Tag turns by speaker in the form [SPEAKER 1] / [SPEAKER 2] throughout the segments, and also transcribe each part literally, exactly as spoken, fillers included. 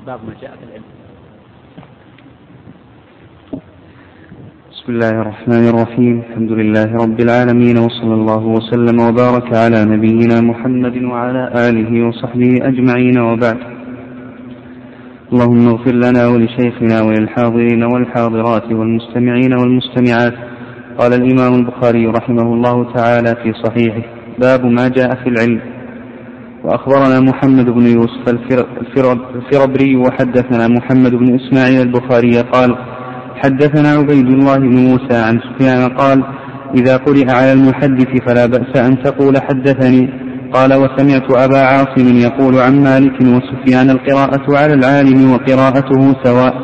[SPEAKER 1] باب ما جاء في العلم.
[SPEAKER 2] بسم الله الرحمن الرحيم. الحمد لله رب العالمين، وصلى الله وسلم وبارك على نبينا محمد وعلى آله وصحبه أجمعين، وبعد. اللهم اغفر لنا ولشيخنا وللحاضرين والحاضرات والمستمعين والمستمعات. قال الإمام البخاري رحمه الله تعالى في صحيحه: باب ما جاء في العلم. وأخبرنا محمد بن يوسف الفربري وحدثنا محمد بن إسماعيل البخاري قال: حدثنا عبيد الله بن موسى عن سفيان قال: إذا قرئ على المحدث فلا بأس أن تقول حدثني. قال: وسمعت أبا عاصم يقول عن مالك وسفيان: القراءة على العالم وقراءته سواء.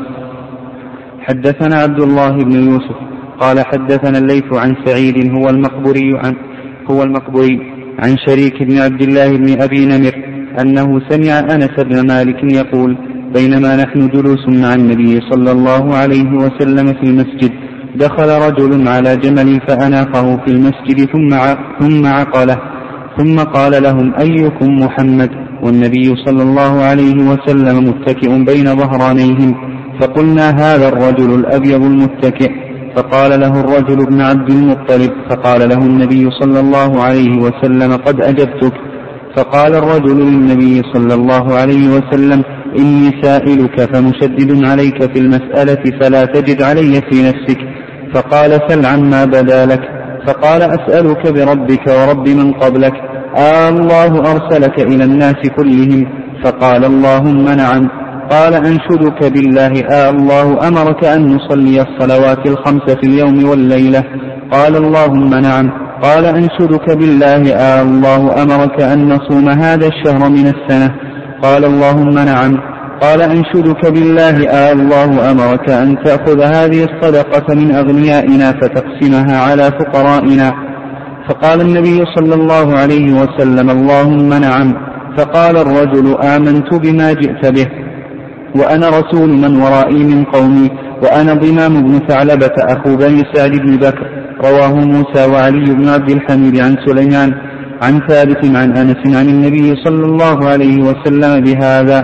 [SPEAKER 2] حدثنا عبد الله بن يوسف قال: حدثنا الليث عن سعيد هو المقبري عن, هو المقبري عن شريك بن عبد الله بن أبي نمر أنه سمع أنس بن مالك يقول: بينما نحن جلوس مع النبي صلى الله عليه وسلم في المسجد، دخل رجل على جمل فأناقه في المسجد ثم ثم عقله، ثم قال لهم: أيكم محمد؟ والنبي صلى الله عليه وسلم متكئ بين ظهرانيهم، فقلنا: هذا الرجل الأبيض المتكئ. فقال له الرجل: ابن عبد المطلب. فقال له النبي صلى الله عليه وسلم: قد أجبتك. فقال الرجل للنبي صلى الله عليه وسلم: إني سائلك فمشدد عليك في المسألة فلا تجد علي في نفسك. فقال: سل عما بدا لك. فقال: أسألك بربك ورب من قبلك، آه الله أرسلك إلى الناس كلهم؟ فقال: اللهم نعم. قال: أنشدك بالله، آه الله أمرك أن نصلي الصلوات الخمس في اليوم والليلة؟ قال: اللهم نعم. قال: أنشدك بالله، آه الله أمرك أن نصوم هذا الشهر من السنة؟ قال: اللهم نعم. قال: أنشدك بالله، آه الله أمرك أن تأخذ هذه الصدقة من أغنيائنا فتقسمها على فقرائنا؟ فقال النبي صلى الله عليه وسلم: اللهم نعم. فقال الرجل: آمنت بما جئت به، وأنا رسول من ورائي من قومي، وأنا ضمام بن ثعلبة أخو بني سعد بن بكر. رواه موسى وعلي بن عبد الحميد عن سليمان عن ثابت عن أنس عن النبي صلى الله عليه وسلم بهذا.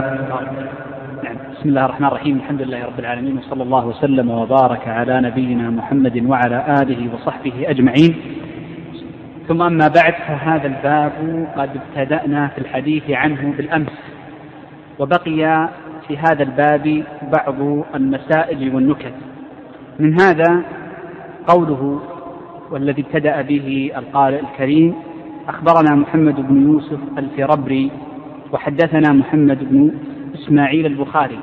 [SPEAKER 1] بسم الله الرحمن الرحيم. الحمد لله رب العالمين، وصلى الله وسلم وبارك على نبينا محمد وعلى آله وصحبه أجمعين. ثم أما بعد، فهذا الباب قد ابتدأنا في الحديث عنه بالأمس، وبقي في هذا الباب بعض المسائل والنكت. من هذا قوله والذي ابتدأ به القارئ الكريم: أخبرنا محمد بن يوسف الفربري وحدثنا محمد بن إسماعيل البخاري.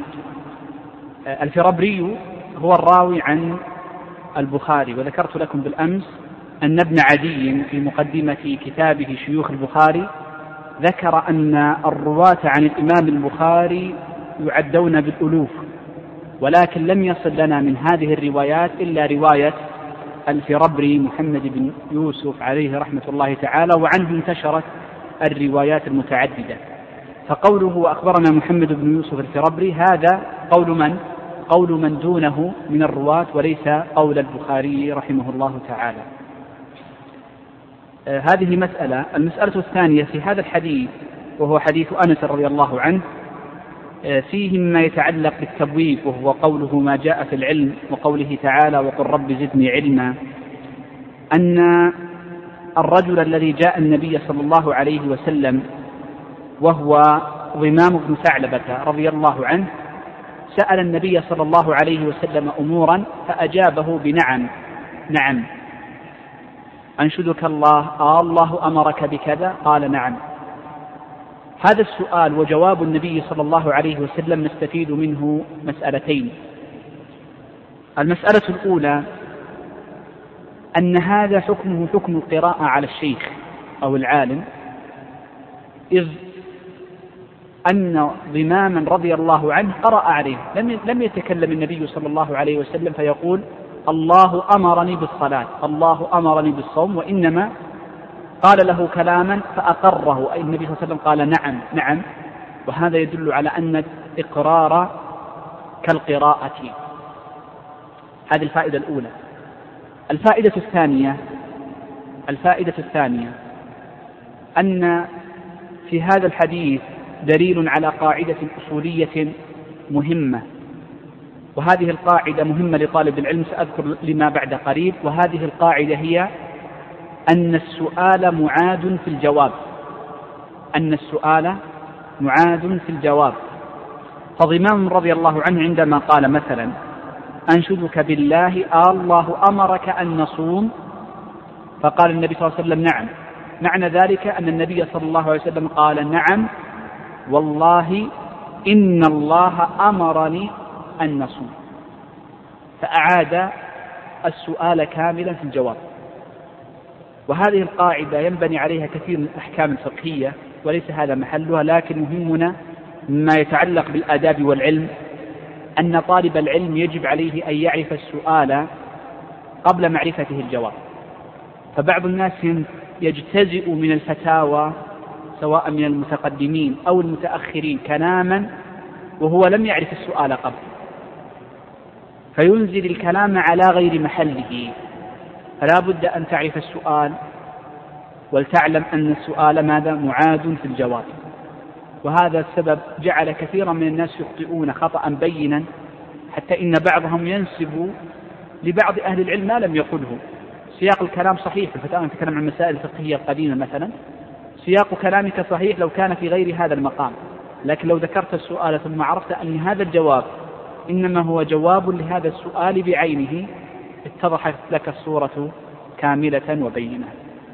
[SPEAKER 1] الفربري هو الراوي عن البخاري، وذكرت لكم بالأمس أن ابن عدي في مقدمة كتابه شيوخ البخاري ذكر أن الرواة عن الإمام البخاري يعدون بالألوف، ولكن لم يصل لنا من هذه الروايات إلا رواية الفربري محمد بن يوسف عليه رحمة الله تعالى، وعنه انتشرت الروايات المتعددة. فقوله أخبرنا محمد بن يوسف الفربري هذا قول من؟ قول من دونه من الرواة، وليس قول البخاري رحمه الله تعالى. آه هذه مسألة. المسألة الثانية في هذا الحديث، وهو حديث أنس رضي الله عنه، آه فيه مما يتعلق بالتبويب، وهو قوله ما جاء في العلم، وقوله تعالى: وقل رب زدني علما. أن الرجل الذي جاء النبي صلى الله عليه وسلم وهو ضمام بن ثعلبة رضي الله عنه سأل النبي صلى الله عليه وسلم أمورا فأجابه بنعم نعم. أنشدك الله، آه الله أمرك بكذا؟ قال: نعم. هذا السؤال وجواب النبي صلى الله عليه وسلم نستفيد منه مسألتين. المسألة الأولى أن هذا حكمه حكم القراءة على الشيخ أو العالم، إذ أن ضماما رضي الله عنه قرأ عليه، لم لم يتكلم النبي صلى الله عليه وسلم فيقول: الله أمرني بالصلاة، الله أمرني بالصوم، وإنما قال له كلاما فأقره، أي النبي صلى الله عليه وسلم قال: نعم نعم. وهذا يدل على أن الإقرار كالقراءة. هذه الفائدة الأولى. الفائدة الثانية الفائدة الثانية أن في هذا الحديث دليل على قاعدة أصولية مهمة، وهذه القاعدة مهمة لطالب العلم، سأذكر لما بعد قريب. وهذه القاعدة هي أن السؤال معاد في الجواب، أن السؤال معاد في الجواب. فضمام رضي الله عنه عندما قال مثلا أنشدك بالله آه الله أمرك أن نصوم، فقال النبي صلى الله عليه وسلم نعم، معنى ذلك أن النبي صلى الله عليه وسلم قال نعم والله إن الله أمرني أن نصوم، فأعاد السؤال كاملا في الجواب. وهذه القاعدة ينبني عليها كثير من الأحكام الفقهية وليس هذا محلها، لكن مهمنا ما يتعلق بالآداب والعلم أن طالب العلم يجب عليه أن يعرف السؤال قبل معرفته الجواب. فبعض الناس يجتزئ من الفتاوى سواء من المتقدمين أو المتأخرين كلاما وهو لم يعرف السؤال قبل، فينزل الكلام على غير محله. فلا بد أن تعرف السؤال ولتعلم أن السؤال ماذا؟ معاد في الجواب. وهذا السبب جعل كثيرا من الناس يخطئون خطأ بينا، حتى إن بعضهم ينسب لبعض أهل العلم ما لم يقله. سياق الكلام صحيح في الفتاوى، نتكلم عن المسائل الفقهية القديمة مثلا، سياق كلامك صحيح لو كان في غير هذا المقام، لكن لو ذكرت السؤال ثم عرفت أن هذا الجواب إنما هو جواب لهذا السؤال بعينه اتضحت لك الصورة كاملة وبينة.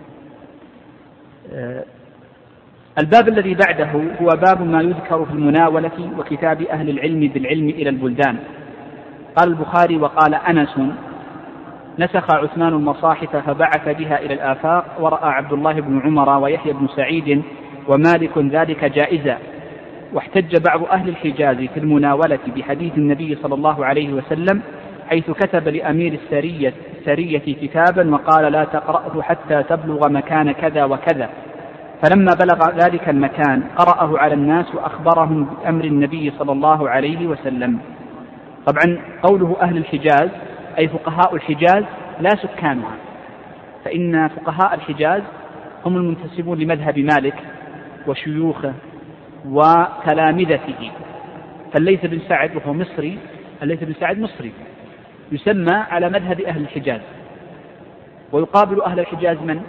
[SPEAKER 1] الباب الذي بعده هو باب ما يذكر في المناولة وكتاب أهل العلم بالعلم إلى البلدان. قال البخاري وقال أنس نسخ عثمان المصاحف فبعث بها إلى الآفاق، ورأى عبد الله بن عمر ويحيى بن سعيد ومالك ذلك جائزا. واحتج بعض أهل الحجاز في المناولة بحديث النبي صلى الله عليه وسلم حيث كتب لأمير السرية, السرية كتابا وقال لا تقرأه حتى تبلغ مكان كذا وكذا، فلما بلغ ذلك المكان قرأه على الناس وأخبرهم بأمر النبي صلى الله عليه وسلم. طبعا قوله أهل الحجاز أي فقهاء الحجاز لا سكانها، فإن فقهاء الحجاز هم المنتسبون لمذهب مالك وشيوخه وتلامذته. فالليث بن سعد وهو مصري، الليث بن سعد مصري يسمى على مذهب أهل الحجاز. ويقابل أهل الحجاز من؟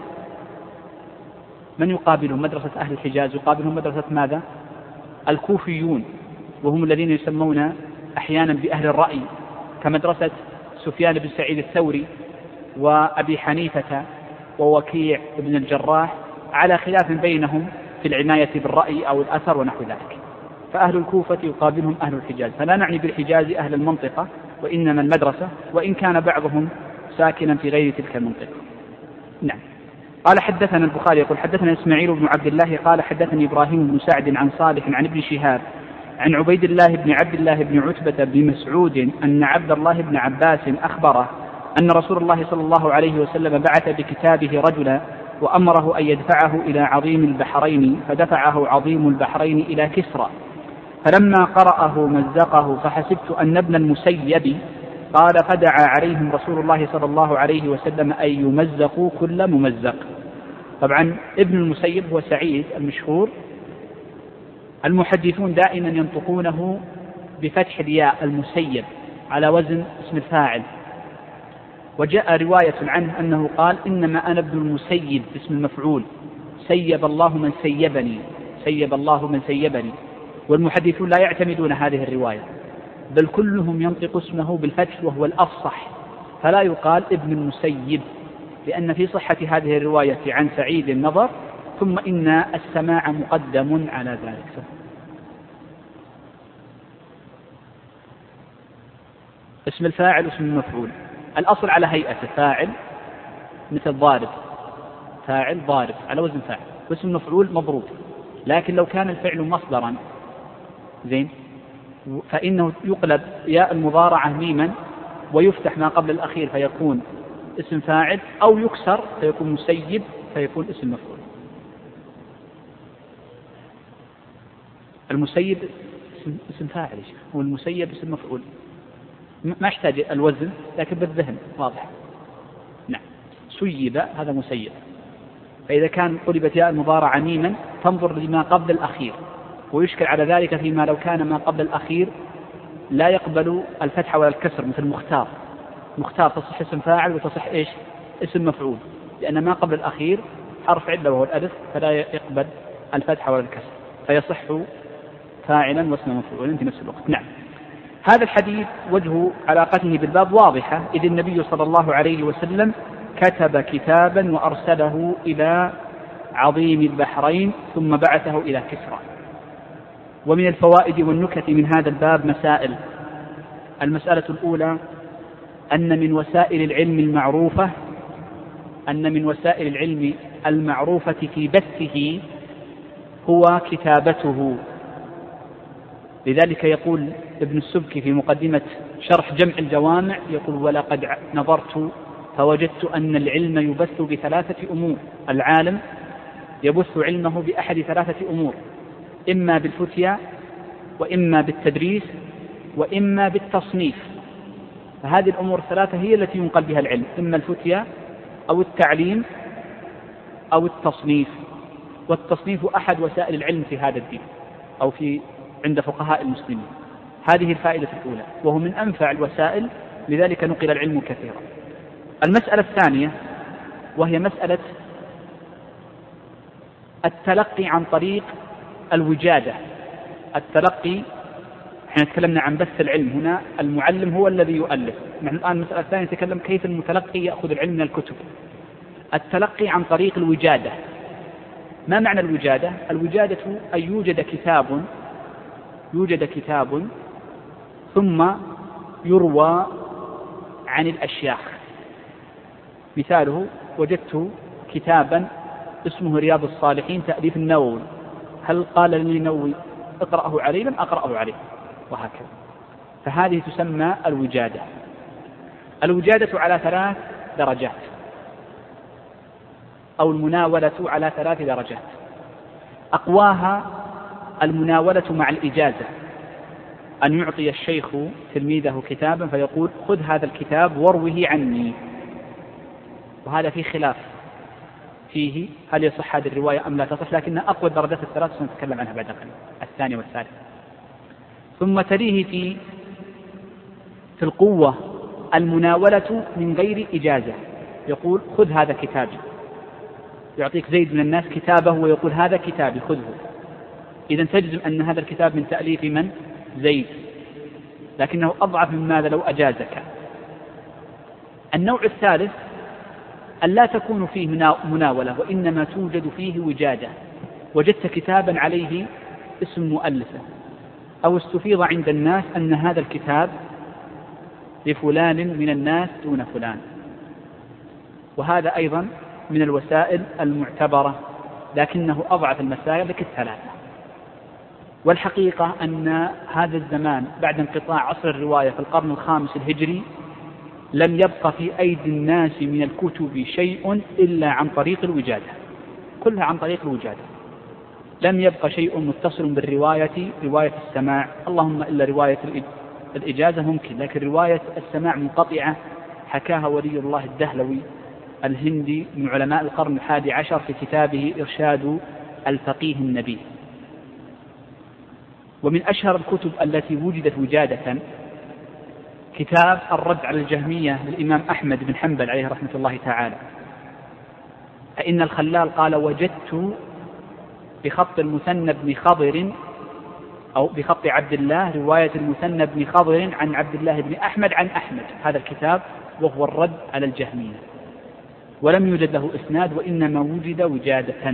[SPEAKER 1] من يقابلهم؟ مدرسة أهل الحجاز يقابلهم مدرسة ماذا؟ الكوفيون، وهم الذين يسمون أحيانا بأهل الرأي، كمدرسة سفيان بن سعيد الثوري وأبي حنيفة ووكيع بن الجراح، على خلاف بينهم في العناية بالرأي أو الأثر ونحو ذلك. فأهل الكوفة يقابلهم أهل الحجاز، فلا نعني بالحجاز أهل المنطقة وإنما المدرسة، وإن كان بعضهم ساكنا في غير تلك المنطقة. نعم. قال حدثنا البخاري يقول حدثنا إسماعيل بن عبد الله قال حدثني إبراهيم بن سعد عن صالح عن ابن شهاب عن عبيد الله بن عبد الله بن عتبة بن مسعود أن عبد الله بن عباس أخبره أن رسول الله صلى الله عليه وسلم بعث بكتابه رجلا وأمره أن يدفعه إلى عظيم البحرين، فدفعه عظيم البحرين إلى كسرى، فلما قرأه مزقه، فحسبت أن ابن المسيب قال فدعا عليهم رسول الله صلى الله عليه وسلم أن يمزقوا كل ممزق. طبعا ابن المسيب هو سعيد المشهور، المحدثون دائما ينطقونه بفتح الياء المسيب على وزن اسم الفاعل، وجاء رواية عنه أنه قال إنما أنا ابن المسيب اسم المفعول، سيب الله من سيبني، سيب الله من سيبني. والمحدثون لا يعتمدون هذه الرواية، بل كلهم ينطق اسمه بالفتح وهو الأفصح، فلا يقال ابن المسيب، لأن في صحة هذه الرواية عن سعيد النظر، ثم إن السماع مقدم على ذلك. اسم الفاعل اسم المفعول، الأصل على هيئة فاعل مثل ضارب، فاعل ضارب على وزن فاعل، واسم المفعول مضروب. لكن لو كان الفعل مصدرا زين فإنه يقلب ياء المضارعة ميما ويفتح ما قبل الأخير فيكون اسم فاعل، أو يكسر فيكون مسيب فيكون اسم مفعول. المسيب اسم فاعل والمسيب اسم مفعول، ما يحتاج الوزن لكن بالذهن واضح. نعم. سيب هذا مسيب، فإذا كان قلبت ياء المضارعة ميما تنظر لما قبل الأخير، ويشكل على ذلك فيما لو كان ما قبل الأخير لا يقبل الفتح ولا الكسر مثل مختار. مختار تصح اسم فاعل وتصح إيش؟ اسم مفعول، لأن ما قبل الأخير حرف علة وهو الألف فلا يقبل الفتح ولا الكسر، فيصح فاعلا واسم مفعول في نفس الوقت. نعم. هذا الحديث وجه علاقته بالباب واضحة، إذ النبي صلى الله عليه وسلم كتب كتابا وأرسله إلى عظيم البحرين ثم بعثه إلى كسرى. ومن الفوائد والنكت من هذا الباب مسائل. المسألة الأولى أن من وسائل العلم المعروفة أن من وسائل العلم المعروفة في بثه هو كتابته. لذلك يقول ابن السبكي في مقدمة شرح جمع الجوامع يقول: ولقد نظرت فوجدت أن العلم يبث بثلاثة أمور. العالم يبث علمه بأحد ثلاثة أمور: إما بالفتيا، وإما بالتدريس، وإما بالتصنيف. فهذه الأمور الثلاثة هي التي ينقل بها العلم، إما الفتيا أو التعليم أو التصنيف. والتصنيف أحد وسائل العلم في هذا الدين أو في عند فقهاء المسلمين. هذه الفائدة الأولى، وهو من أنفع الوسائل، لذلك نقل العلم كثيرا. المسألة الثانية وهي مسألة التلقي عن طريق الوجادة. التلقي، احنا تكلمنا عن بث العلم، هنا المعلم هو الذي يؤلف. نحن الآن المسألة الثانية نتكلم كيف المتلقي يأخذ العلم من الكتب. التلقي عن طريق الوجادة. ما معنى الوجادة؟ الوجادة أن يوجد كتاب يوجد كتاب ثم يروى عن الأشياخ. مثاله: وجدت كتابا اسمه رياض الصالحين تأليف النووي، هل قال لي النووي اقرأه علي؟ لم أقرأه عليه، وهكذا. فهذه تسمى الوجادة. الوجادة على ثلاث درجات، أو المناولة على ثلاث درجات. أقواها المناولة مع الإجازة، أن يعطي الشيخ تلميذه كتابا فيقول: خذ هذا الكتاب واروه عني. وهذا فيه خلاف فيه هل يصح هذه الرواية أم لا تصح، لكن أقوى الدرجات الثلاث سنتكلم عنها بعد قليل، الثانية والثالثة. ثم تليه في في القوة المناولة من غير إجازة، يقول: خذ هذا كتابي. يعطيك زيد من الناس كتابه ويقول: هذا كتابي خذه. إذن تجزم أن هذا الكتاب من تأليف من؟ زيد، لكنه أضعف من ماذا لو أجازك. النوع الثالث أن لا تكون فيه مناولة، وإنما توجد فيه وجادة. وجدت كتابا عليه اسم مؤلفه، أو استفيض عند الناس أن هذا الكتاب لفلان من الناس دون فلان. وهذا أيضا من الوسائل المعتبرة، لكنه أضعف المسائل لك الثلاثة. والحقيقة أن هذا الزمان بعد انقطاع عصر الرواية في القرن الخامس الهجري لم يبقى في أيدي الناس من الكتب شيء إلا عن طريق الوجادة، كلها عن طريق الوجادة. لم يبقى شيء متصل بالرواية، رواية السماع، اللهم إلا رواية الإجازة ممكن، لكن رواية السماع منقطعة. حكاها ولي الله الدهلوي الهندي من علماء القرن الحادي عشر في كتابه إرشاد الفقيه النبي. ومن أشهر الكتب التي وجدت وجادة كتاب الرد على الجهمية للإمام أحمد بن حنبل عليه رحمة الله تعالى. فإن الخلال قال: وجدت بخط المثنى بن خضر أو بخط عبد الله رواية المثنى بن خضر عن عبد الله بن أحمد عن أحمد، هذا الكتاب وهو الرد على الجهمية، ولم يوجد له إسناد، وإنما وجد وجادة.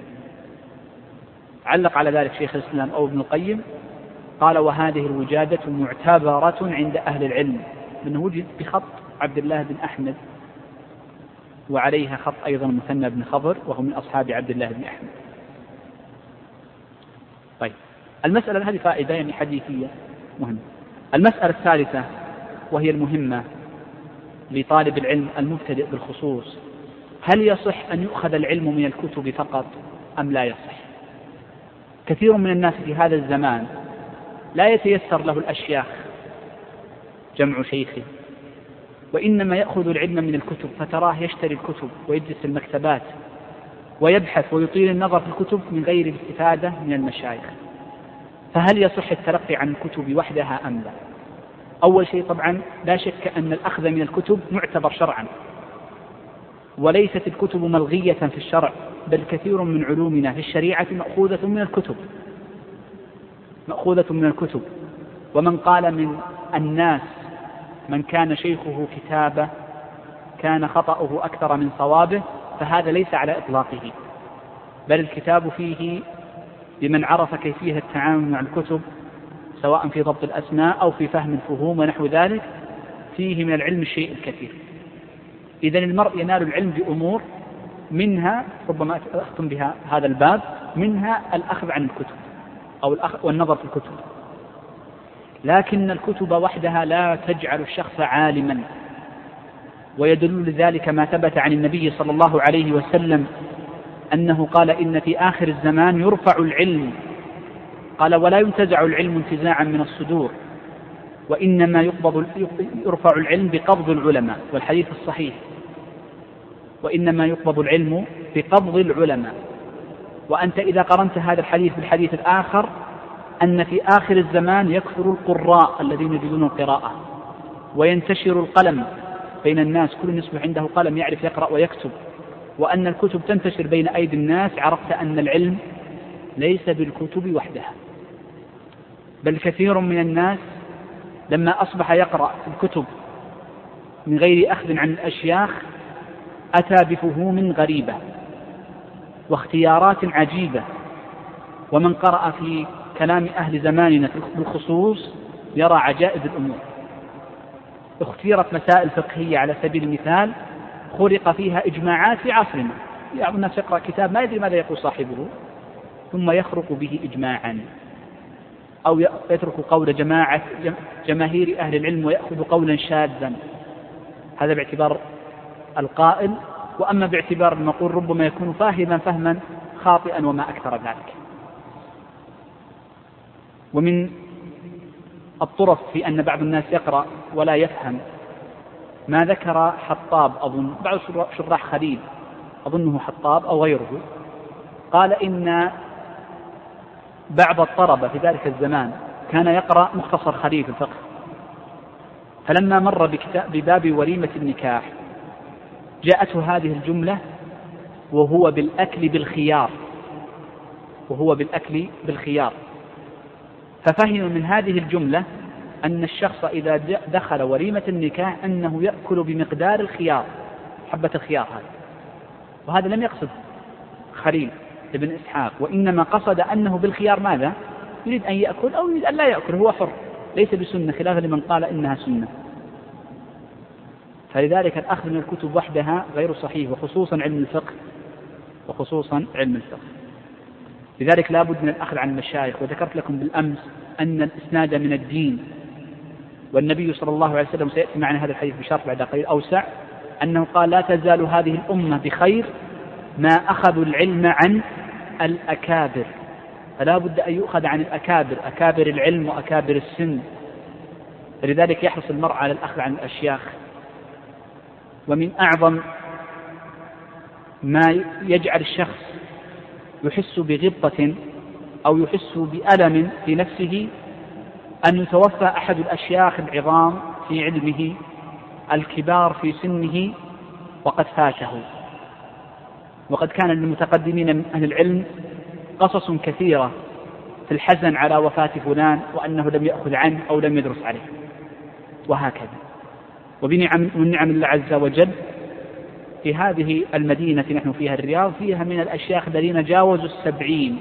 [SPEAKER 1] علق على ذلك شيخ الإسلام أو ابن القيم قال: وهذه الوجادة معتبرة عند أهل العلم، من وجد بخط عبد الله بن أحمد وعليها خط أيضا مثنى بن خضر وهو من أصحاب عبد الله بن أحمد. طيب، المسألة هذه فائدة يعني حديثية مهمة. المسألة الثالثة وهي المهمة لطالب العلم المبتدئ بالخصوص: هل يصح أن يؤخذ العلم من الكتب فقط أم لا يصح؟ كثير من الناس في هذا الزمان لا يتيسر له الأشياخ جمع شيخه، وإنما يأخذ العلم من الكتب، فتراه يشتري الكتب ويجلس في المكتبات ويبحث ويطيل النظر في الكتب من غير الاستفادة من المشايخ. فهل يصح التلقي عن الكتب وحدها أم لا؟ أول شيء طبعا لا شك أن الأخذ من الكتب معتبر شرعا، وليست الكتب ملغية في الشرع، بل كثير من علومنا في الشريعة مأخوذة من الكتب مأخوذة من الكتب ومن قال من الناس من كان شيخه كتابه كان خطأه أكثر من صوابه، فهذا ليس على إطلاقه، بل الكتاب فيه لمن عرف كيفية التعامل مع الكتب سواء في ضبط الأسماء أو في فهم الفهوم ونحو ذلك، فيه من العلم الشيء الكثير. إذن المرء ينال العلم بأمور، منها ربما أختم بها هذا الباب، منها الأخذ عن الكتب أو الأخذ والنظر في الكتب، لكن الكتب وحدها لا تجعل الشخص عالما، ويدل لذلك ما ثبت عن النبي صلى الله عليه وسلم أنه قال إن في آخر الزمان يرفع العلم، قال ولا ينتزع العلم انتزاعا من الصدور، وإنما يقبض يرفع العلم بقبض العلماء، والحديث الصحيح وإنما يقبض العلم بقبض العلماء. وأنت إذا قرنت هذا الحديث بالحديث الآخر أن في آخر الزمان يكثر القراء الذين يجدون القراءة، وينتشر القلم بين الناس، كل يصبح عنده قلم يعرف يقرأ ويكتب، وأن الكتب تنتشر بين أيدي الناس، عرفت أن العلم ليس بالكتب وحدها، بل كثير من الناس لما أصبح يقرأ الكتب من غير أخذ عن الأشياخ أتى بفهوم غريبة واختيارات عجيبة. ومن قرأ في كلام أهل زماننا بالخصوص يرى عجائب الأمور. اختيرت مسائل فقهية على سبيل المثال خلق فيها إجماعات في عصرنا، يعني الناس يقرأ كتاب ما يدري ماذا يقول صاحبه ثم يخرق به إجماعا، أو يترك قول جماعة جماهير أهل العلم ويأخذ قولا شاذا، هذا باعتبار القائل، وأما باعتبار المقول ربما يكون فاهما فهما خاطئا وما أكثر ذلك. ومن الطرف في أن بعض الناس يقرأ ولا يفهم ما ذكر حطاب، أظن بعض شراح خليل أظنه حطاب أو غيره، قال إن بعض الطلبة في ذلك الزمان كان يقرأ مختصر خليل في الفقه، فلما مر بباب وليمة النكاح جاءته هذه الجملة وهو بالأكل بالخيار وهو بالأكل بالخيار ففهم من هذه الجملة أن الشخص إذا دخل وليمة النكاح أنه يأكل بمقدار الخيار، حبة الخيار هذا، وهذا لم يقصد خليل ابن إسحاق، وإنما قصد أنه بالخيار ماذا؟ يريد أن يأكل أو يريد أن لا يأكل، هو حر، ليس بسنة، خلافا لمن قال إنها سنة. فلذلك الأخذ من الكتب وحدها غير صحيح، وخصوصا علم الفقه وخصوصا علم الفقه. لذلك لا بد من الأخذ عن المشايخ. وذكرت لكم بالأمس أن الإسناد من الدين، والنبي صلى الله عليه وسلم سيأتي معنا هذا الحديث بشرط بعد قليل أوسع، أنه قال لا تزال هذه الأمة بخير ما أخذوا العلم عن الأكابر، فلا بد أن يؤخذ عن الأكابر، أكابر العلم وأكابر السن. فلذلك يحرص المرء على الأخذ عن الأشياخ. ومن أعظم ما يجعل الشخص يحس بغبطة أو يحس بألم في نفسه أن يتوفى أحد الأشياخ العظام في علمه الكبار في سنه وقد فاته. وقد كان للمتقدمين من أهل العلم قصص كثيرة في الحزن على وفاة فلان وأنه لم يأخذ عنه أو لم يدرس عليه وهكذا. وبنعم من نعم الله عز وجل في هذه المدينة نحن فيها الرياض فيها من الأشياخ الذين جاوزوا السبعين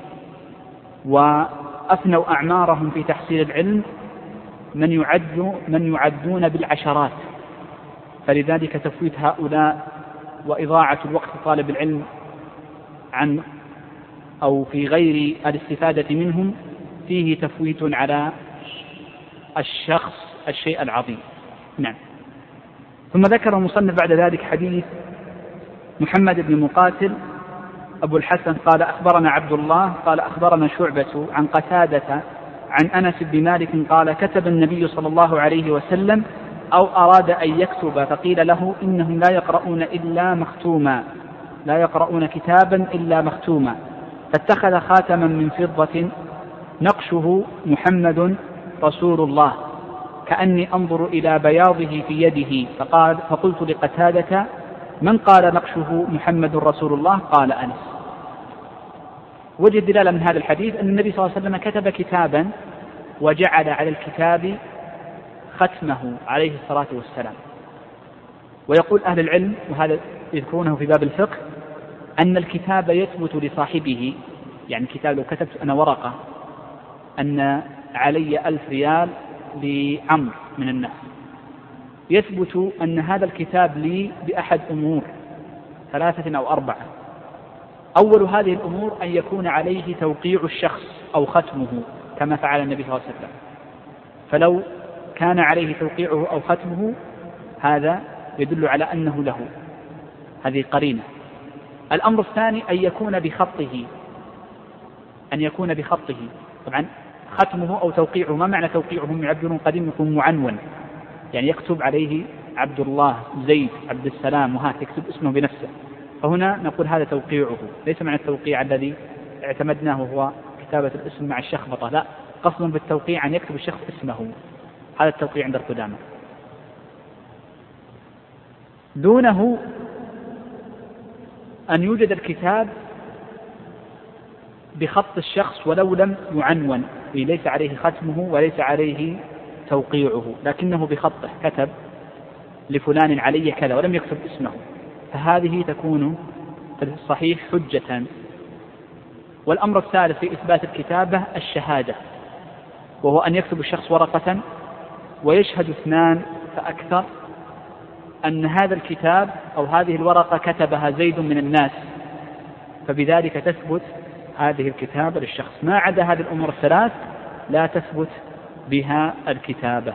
[SPEAKER 1] وأفنوا أعمارهم في تحصيل العلم من يعد من يعدون بالعشرات. فلذلك تفويت هؤلاء وإضاعة الوقت طالب العلم عن أو في غير الاستفادة منهم فيه تفويت على الشخص الشيء العظيم. نعم. ثم ذكر المصنف بعد ذلك حديث محمد بن مقاتل أبو الحسن قال أخبرنا عبد الله قال أخبرنا شعبة عن قتادة عن أنس بن مالك قال كتب النبي صلى الله عليه وسلم أو أراد أن يكتب فقيل له إنهم لا يقرؤون إلا مختوما لا يقرؤون كتابا إلا مختوما فاتخذ خاتما من فضة نقشه محمد رسول الله كأني أنظر إلى بياضه في يده. فقال فقلت لقتادة: من قال نقشه محمد رسول الله؟ قال أنس. وجد دلالة من هذا الحديث أن النبي صلى الله عليه وسلم كتب كتابا وجعل على الكتاب ختمه عليه الصلاة والسلام. ويقول أهل العلم، وهذا يذكرونه في باب الفقه، أن الكتاب يثبت لصاحبه، يعني الكتاب لو كتبت أنا ورقة أن علي ألف ريال لعمر من الناس، يثبت أن هذا الكتاب لي بأحد أمور ثلاثة أو أربعة. أول هذه الأمور أن يكون عليه توقيع الشخص أو ختمه كما فعل النبي صلى الله عليه وسلم، فلو كان عليه توقيعه أو ختمه هذا يدل على أنه له، هذه قرينة. الأمر الثاني أن يكون بخطه، أن يكون بخطه. طبعا ختمه أو توقيعه، ما معنى توقيعه؟ هم يعبرون قديم يكون معنون، يعني يكتب عليه عبد الله، زيد، عبد السلام، وهذا يكتب اسمه بنفسه. فهنا نقول هذا توقيعه، ليس معنى التوقيع الذي اعتمدناه هو كتابة الاسم مع الشخبطة، لا، قصد بالتوقيع أن يكتب الشخص اسمه، هذا التوقيع عند القدامى. دونه أن يوجد الكتاب بخط الشخص ولو لم يعنون، ليس عليه ختمه وليس عليه توقيعه، لكنه بخطه كتب لفلان علي كذا ولم يكتب اسمه، فهذه تكون في الصحيح حجة. والأمر الثالث في إثبات الكتابة الشهادة، وهو أن يكتب الشخص ورقة ويشهد اثنان فأكثر أن هذا الكتاب أو هذه الورقة كتبها زيد من الناس، فبذلك تثبت هذه الكتابة للشخص. ما عدا هذه الأمور الثلاث لا تثبت بها الكتابة.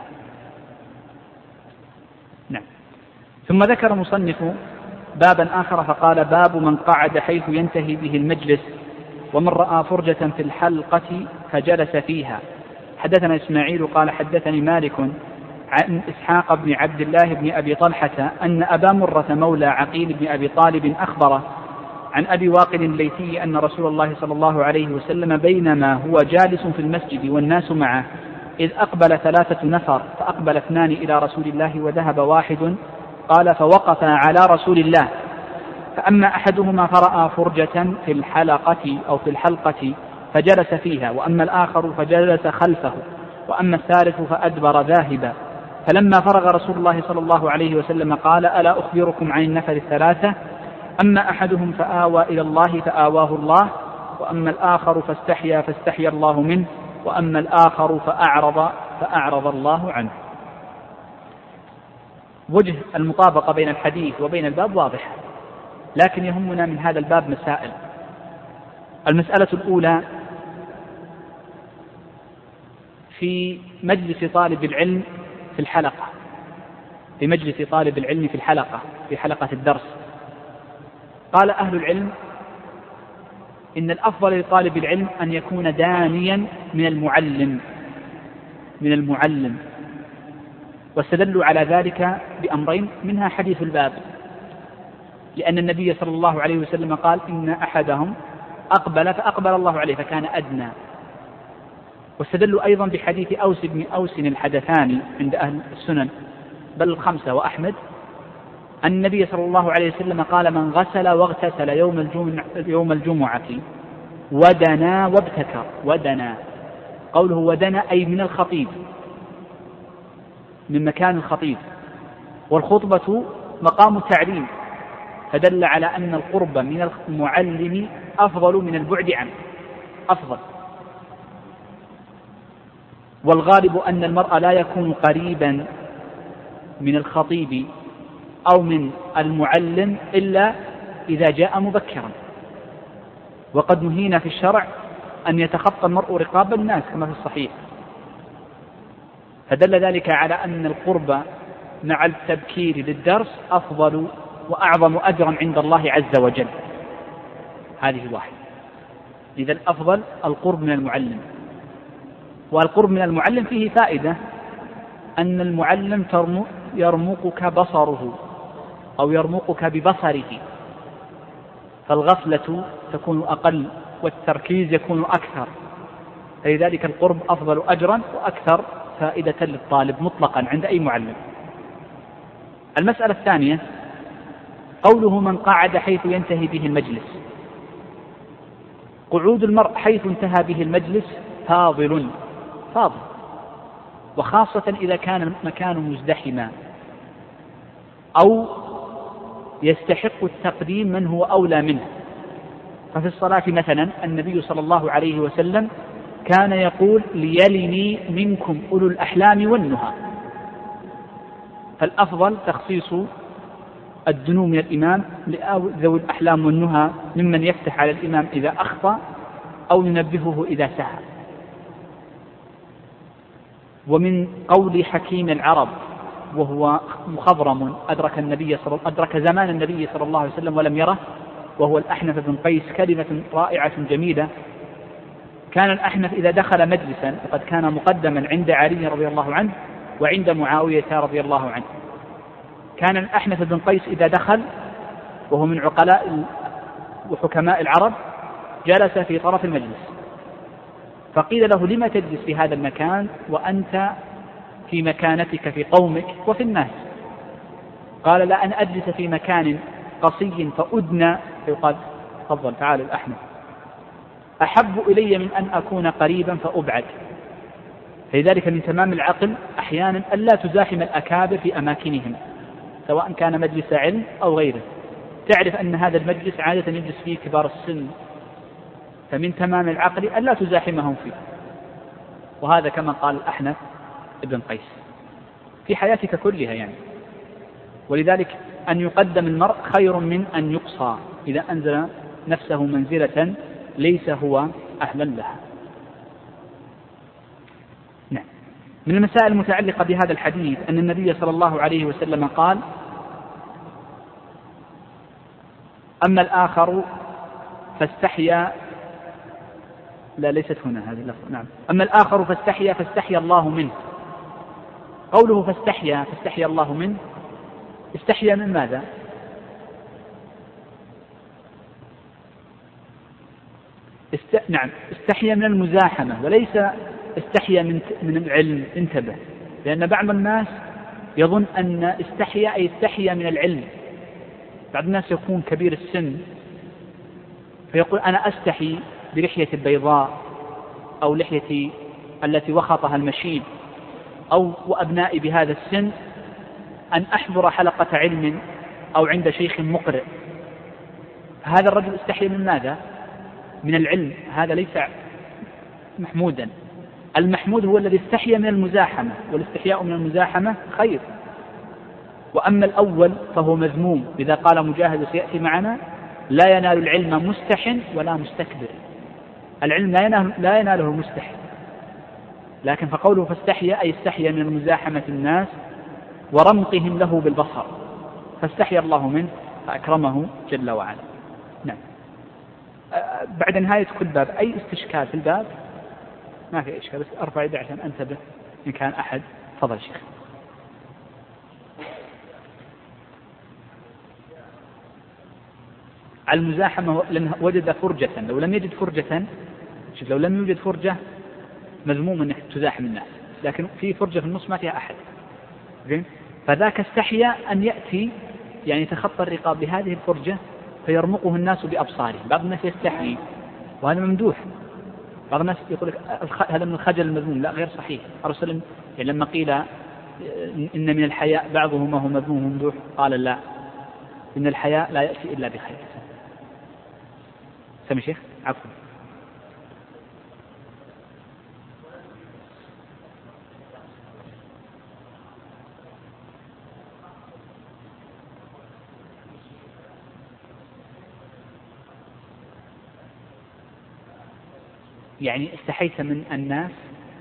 [SPEAKER 1] نعم. ثم ذكر مصنف بابا آخر فقال: باب من قعد حيث ينتهي به المجلس ومن رأى فرجة في الحلقة فجلس فيها. حدثنا إسماعيل قال حدثني مالك عن إسحاق بن عبد الله بن أبي طلحة أن أبا مرة مولى عقيل بن أبي طالب أخبره عن أبي واقد الليثي أن رسول الله صلى الله عليه وسلم بينما هو جالس في المسجد والناس معه إذ أقبل ثلاثة نفر، فأقبل اثنان إلى رسول الله وذهب واحد، قال فوقف على رسول الله، فأما أحدهما فرأى فرجة في الحلقة أو في الحلقة فجلس فيها، وأما الآخر فجلس خلفه، وأما الثالث فأدبر ذاهبا. فلما فرغ رسول الله صلى الله عليه وسلم قال: ألا أخبركم عن النفر الثلاثة؟ أما أحدهم فآوى إلى الله فآواه الله، وأما الآخر فاستحيا فاستحيا الله منه، وأما الآخر فأعرض فأعرض الله عنه. وجه المطابقة بين الحديث وبين الباب واضح، لكن يهمنا من هذا الباب مسائل. المسألة الأولى في مجلس طالب العلم في الحلقة، في مجلس طالب العلم في الحلقة في حلقة الدرس. قال أهل العلم إن الأفضل لطالب العلم أن يكون دانيا من المعلم من المعلم واستدلوا على ذلك بأمرين، منها حديث الباب، لأن النبي صلى الله عليه وسلم قال: إن أحدهم أقبل فأقبل الله عليه فكان أدنى. واستدلوا أيضا بحديث أوس بن أوس الحدثاني عند أهل السنن بل الخمسة وأحمد، أن النبي صلى الله عليه وسلم قال: من غسل واغتسل يوم الجمعة, يوم الجمعة ودنا وابتكر. ودنا، قوله ودنا أي من الخطيب، من مكان الخطيب، والخطبة مقام التعليم، فدل على أن القرب من المعلم أفضل من البعد عنه، أفضل. والغالب أن المرء لا يكون قريبا من الخطيب أو من المعلم إلا إذا جاء مبكرا، وقد نهينا في الشرع أن يتخطى المرء رقاب الناس كما في الصحيح، فدل ذلك على أن القرب مع التبكير للدرس أفضل وأعظم أجرا عند الله عز وجل. هذه واحدة. إذا الأفضل القرب من المعلم، والقرب من المعلم فيه فائدة، أن المعلم يرمقك بصره أو يرمقك ببصره، فالغفلة تكون أقل والتركيز يكون أكثر، فلذلك القرب أفضل أجرا وأكثر فائدة للطالب مطلقا عند أي معلم. المسألة الثانية قوله من قعد حيث ينتهي به المجلس. قعود المرء حيث انتهى به المجلس فاضل فاضل، وخاصة إذا كان المكان مزدحما أو يستحق التقديم من هو أولى منه. ففي الصلاة مثلا النبي صلى الله عليه وسلم كان يقول ليلني منكم أولو الأحلام والنهى، فالأفضل تخصيص الدنو من الإمام لذوي الأحلام والنهى ممن يفتح على الإمام إذا أخطأ أو ينبهه إذا سهى. ومن قول حكيم العرب وهو مخضرم أدرك النبي صلى أدرك زمان النبي صلى الله عليه وسلم ولم يره، وهو الأحنف بن قيس، كلمة رائعة جميلة. كان الأحنف إذا دخل مجلسا فقد كان مقدما عند علي رضي الله عنه وعند معاوية رضي الله عنه. كان الأحنف بن قيس إذا دخل وهو من عقلاء وحكماء العرب جلس في طرف المجلس، فقيل له لما تجلس في هذا المكان وأنت في مكانتك في قومك وفي الناس؟ قال لا، أن أجلس في مكان قصي فأدنى، فيقال تفضل تعال الأحنف، أحب إلي من أن أكون قريبا فأبعد. فلذلك من تمام العقل أحيانا ألا تزاحم الأكابر في أماكنهم سواء كان مجلس علم أو غيره، تعرف أن هذا المجلس عادة يجلس فيه كبار السن، فمن تمام العقل ألا تزاحمهم فيه. وهذا كما قال الأحنف ابن قيس في حياتك كلها يعني. ولذلك أن يقدم المرء خير من أن يقصى إذا أنزل نفسه منزلة ليس هو أهلا لها. نعم. من المسائل المتعلقة بهذا الحديث أن النبي صلى الله عليه وسلم قال: أما الآخر فاستحيا، لا ليست هنا هذه اللفظة، نعم، أما الآخر فاستحيا فاستحيا الله منه. قوله فاستحيا فاستحيا الله منه، استحيا من ماذا؟ است... نعم استحيا من المزاحمة وليس استحيا من من العلم. انتبه، لأن بعض الناس يظن أن استحيا أي استحيا من العلم. بعض الناس يكون كبير السن فيقول أنا أستحي بلحية البيضاء أو لحيتي التي وخطها المشيب أو وأبنائي بهذا السن أن أحضر حلقة علم أو عند شيخ مقرئ. هذا الرجل استحي من ماذا؟ من العلم. هذا ليس محمودا. المحمود هو الذي استحي من المزاحمة، والاستحياء من المزاحمة خير. وأما الأول فهو مذموم، إذا قال مجاهد سيأتي معنا: لا ينال العلم مستح ولا مستكبر. العلم لا ينال لا يناله المستح، لكن فقوله فاستحيا أي استحيا من مزاحمة الناس ورمقهم له بالبصر، فاستحيا الله منه فأكرمه جل وعلا. نعم. بعد نهاية كل باب أي استشكال في الباب ما في إشكال، بس أرفع يدي عشان أنتبه إن كان أحد. تفضل شيخ. المزاحمة لأنه وجد فرجة، لو لم يجد فرجة، شوف لو لم يوجد فرجة مذموم أنك تزاحم الناس، لكن في فرجة في النص ما فيها أحد، زين؟ فذاك استحيا أن يأتي يعني يتخطى الرقاب بهذه الفرجة فيرمقه الناس بأبصارهم. بعض الناس يستحي وهذا ممدوح. بعض الناس يقول لك هذا من الخجل المذموم، لا غير صحيح. الرسول يعني لما قيل إن من الحياء بعضه ما هو مذموم ممدوح قال لا، إن الحياء لا يأتي إلا بخير. سمي شيخ عفوا. يعني استحيت من الناس،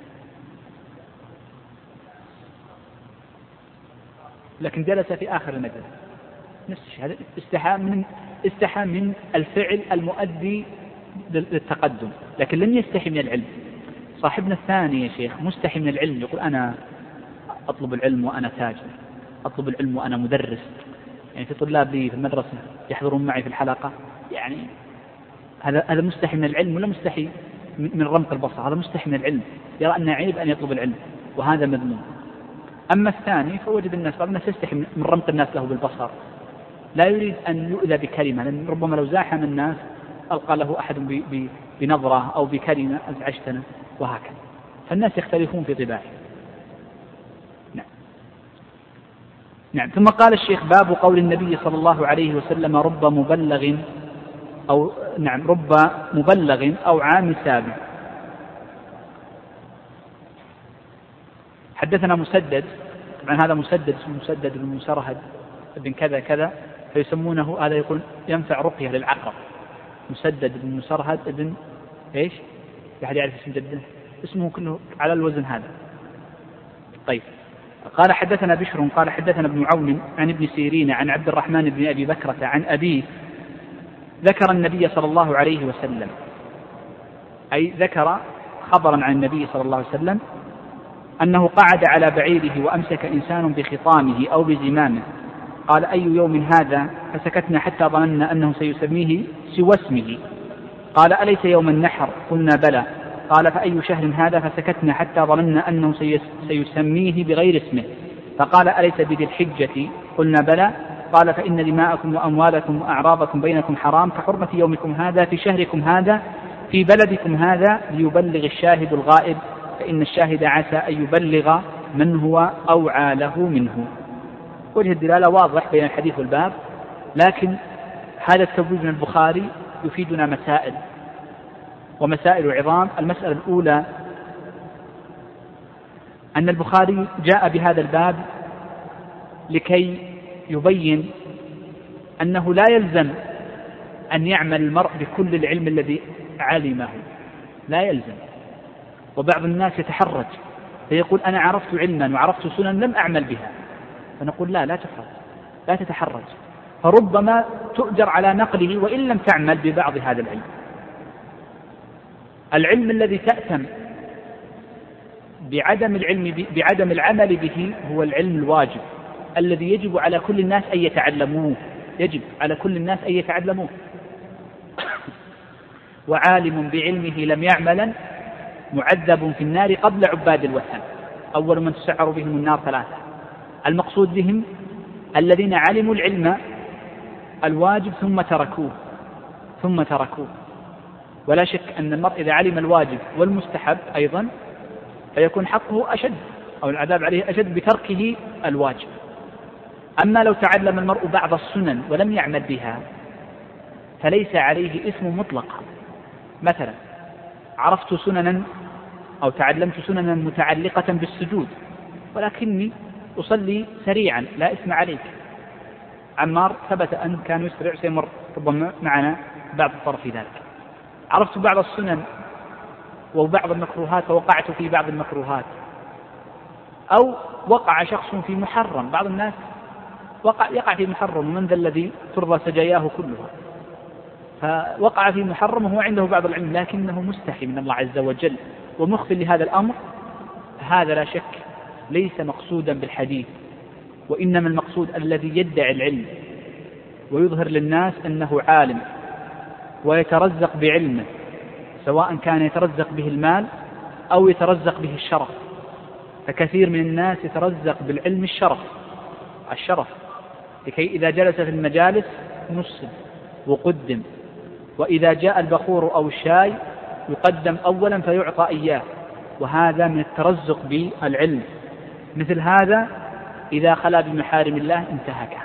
[SPEAKER 1] لكن جلس في آخر المجلس، نفس الشيء. هذا استحى من استحى من الفعل المؤدي للتقدم، لكن لم يستحي من العلم. صاحبنا الثاني يا شيخ مستحي من العلم، يقول أنا أطلب العلم وأنا تاجر، أطلب العلم وأنا مدرس. يعني في طلاب لي في المدرسة يحضرون معي في الحلقة، يعني هذا هذا مستحي من العلم ولا مستحي من رمق البصر؟ هذا مستحي من العلم، يرى أن عيب أن يطلب العلم. وهذا مذموم. أما الثاني فوجد الناس بعض الناس يستحي من رمق الناس له بالبصر، لا يريد أن يؤذى بكلمة، لأن ربما لو زاحم الناس ألقى له أحد بنظرة أو بكلمة أزعجتنا وهكذا، فالناس يختلفون في طباعه. نعم. نعم. ثم قال الشيخ: باب قول النبي صلى الله عليه وسلم: رب مبلغ أو نعم رب مبلغ أو عام سابع. حدثنا مسدد، طبعا هذا مسدد اسمه مسدد بن مسرهد بن كذا كذا، فيسمونه هذا يقول ينفع رقية للعقرب. مسدد بن مسرهد بن ايش؟ أحد يعرف اسم جده؟ اسمه كله على الوزن هذا. طيب. قال: حدثنا بشر قال حدثنا ابن عون عن ابن سيرين عن عبد الرحمن بن أبي بكرة عن أبيه ذكر النبي صلى الله عليه وسلم، أي ذكر خبرا عن النبي صلى الله عليه وسلم أنه قعد على بعيره وأمسك إنسان بخطامه أو بزمامه، قال: أي يوم هذا؟ فسكتنا حتى ظننا أنه سيسميه سوى اسمه، قال: أليس يوم النحر؟ قلنا: بلى، قال: فأي شهر هذا؟ فسكتنا حتى ظننا أنه سيسميه بغير اسمه، فقال: أليس بذي الحجة؟ قلنا: بلى، قال: فإن دماءكم وأموالكم وأعراضكم بينكم حرام كحرمة يومكم هذا في شهركم هذا في بلدكم هذا، ليبلغ الشاهد الغائب، فإن الشاهد عسى أن يبلغ من هو أوعى له منه. وجه الدلالة واضح بين الحديث والباب، لكن هذا التبويب من البخاري يفيدنا مسائل ومسائل عظام. المسألة الأولى أن البخاري جاء بهذا الباب لكي يبين أنه لا يلزم أن يعمل المرء بكل العلم الذي علمه، لا يلزم. وبعض الناس يتحرج فيقول: أنا عرفت علما وعرفت سنن لم أعمل بها، فنقول: لا لا تحرج، لا تتحرج، فربما تؤجر على نقله وإن لم تعمل ببعض هذا العلم. العلم الذي تأثم بعدم العلم بعدم العمل به هو العلم الواجب الذي يجب على كل الناس أن يتعلموه، يجب على كل الناس أن يتعلموه. وعالم بعلمه لم يعملا معذب في النار قبل عباد الوثن، أول من تسعر بهم النار ثلاثة. المقصود بهم الذين علموا العلم الواجب ثم تركوه ثم تركوه ولا شك أن المرء إذا علم الواجب والمستحب أيضا فيكون حقه أشد أو العذاب عليه أشد بتركه الواجب. أما لو تعلم المرء بعض السنن ولم يعمل بها فليس عليه إثم مطلقا. مثلا عرفت سننا أو تعلمت سننا متعلقة بالسجود ولكني أصلي سريعا لا إثم عليك. عمار ثبت أن كان يسرع، سيمر ربما معنا بعض الطرف في ذلك. عرفت بعض السنن وبعض المكروهات فوقعت في بعض المكروهات، أو وقع شخص في محرم، بعض الناس وقع يقع في محرم، ومن ذا الذي ترضى سجاياه كلها، فوقع في محرم وهو عنده بعض العلم لكنه مستحي من الله عز وجل ومخفي لهذا الأمر، هذا لا شك ليس مقصودا بالحديث، وإنما المقصود الذي يدعي العلم ويظهر للناس أنه عالم ويترزق بعلمه، سواء كان يترزق به المال أو يترزق به الشرف. فكثير من الناس يترزق بالعلم الشرف الشرف لكي إذا جلس في المجالس نصب وقدم، وإذا جاء البخور أو الشاي يقدم أولا فيعطى إياه، وهذا من الترزق بالعلم. مثل هذا إذا خلا بمحارم الله انتهكها.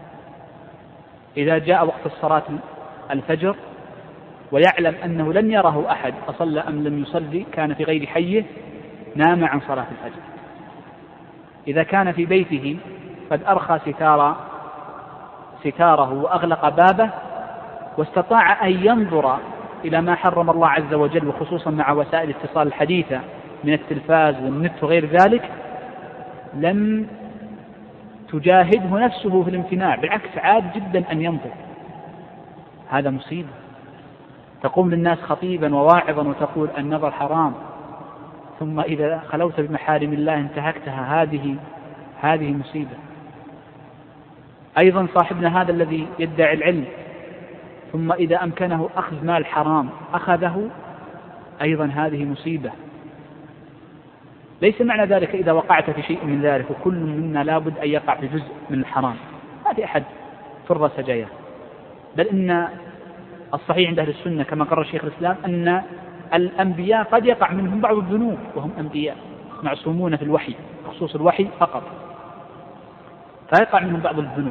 [SPEAKER 1] إذا جاء وقت الصلاة الفجر ويعلم أنه لن يره أحد أصلى أم لم يصلي، كان في غير حيه، نام عن صلاة الفجر. إذا كان في بيته قد أرخى ستار ستاره وأغلق بابه واستطاع أن ينظر إلى ما حرم الله عز وجل، وخصوصا مع وسائل الاتصال الحديثة من التلفاز والنت وغير ذلك، لم تجاهده نفسه في الامتناع، بالعكس عاد جدا أن ينظر. هذا مصيبة. تقوم للناس خطيبا وواعظا وتقول النظر حرام، ثم إذا خلوت بمحارم الله انتهكتها، هذه هذه مصيبة. أيضا صاحبنا هذا الذي يدعي العلم ثم إذا أمكنه أخذ مال حرام أخذه، أيضا هذه مصيبة. ليس معنى ذلك إذا وقعت في شيء من ذلك، وكل منا لابد أن يقع في جزء من الحرام، ما في أحد فرض سجايا، بل إن الصحيح عند أهل السنة كما قرر شيخ الإسلام أن الأنبياء قد يقع منهم بعض الذنوب وهم أنبياء معصومون في الوحي، خصوص الوحي فقط، فيقع منهم بعض الذنوب.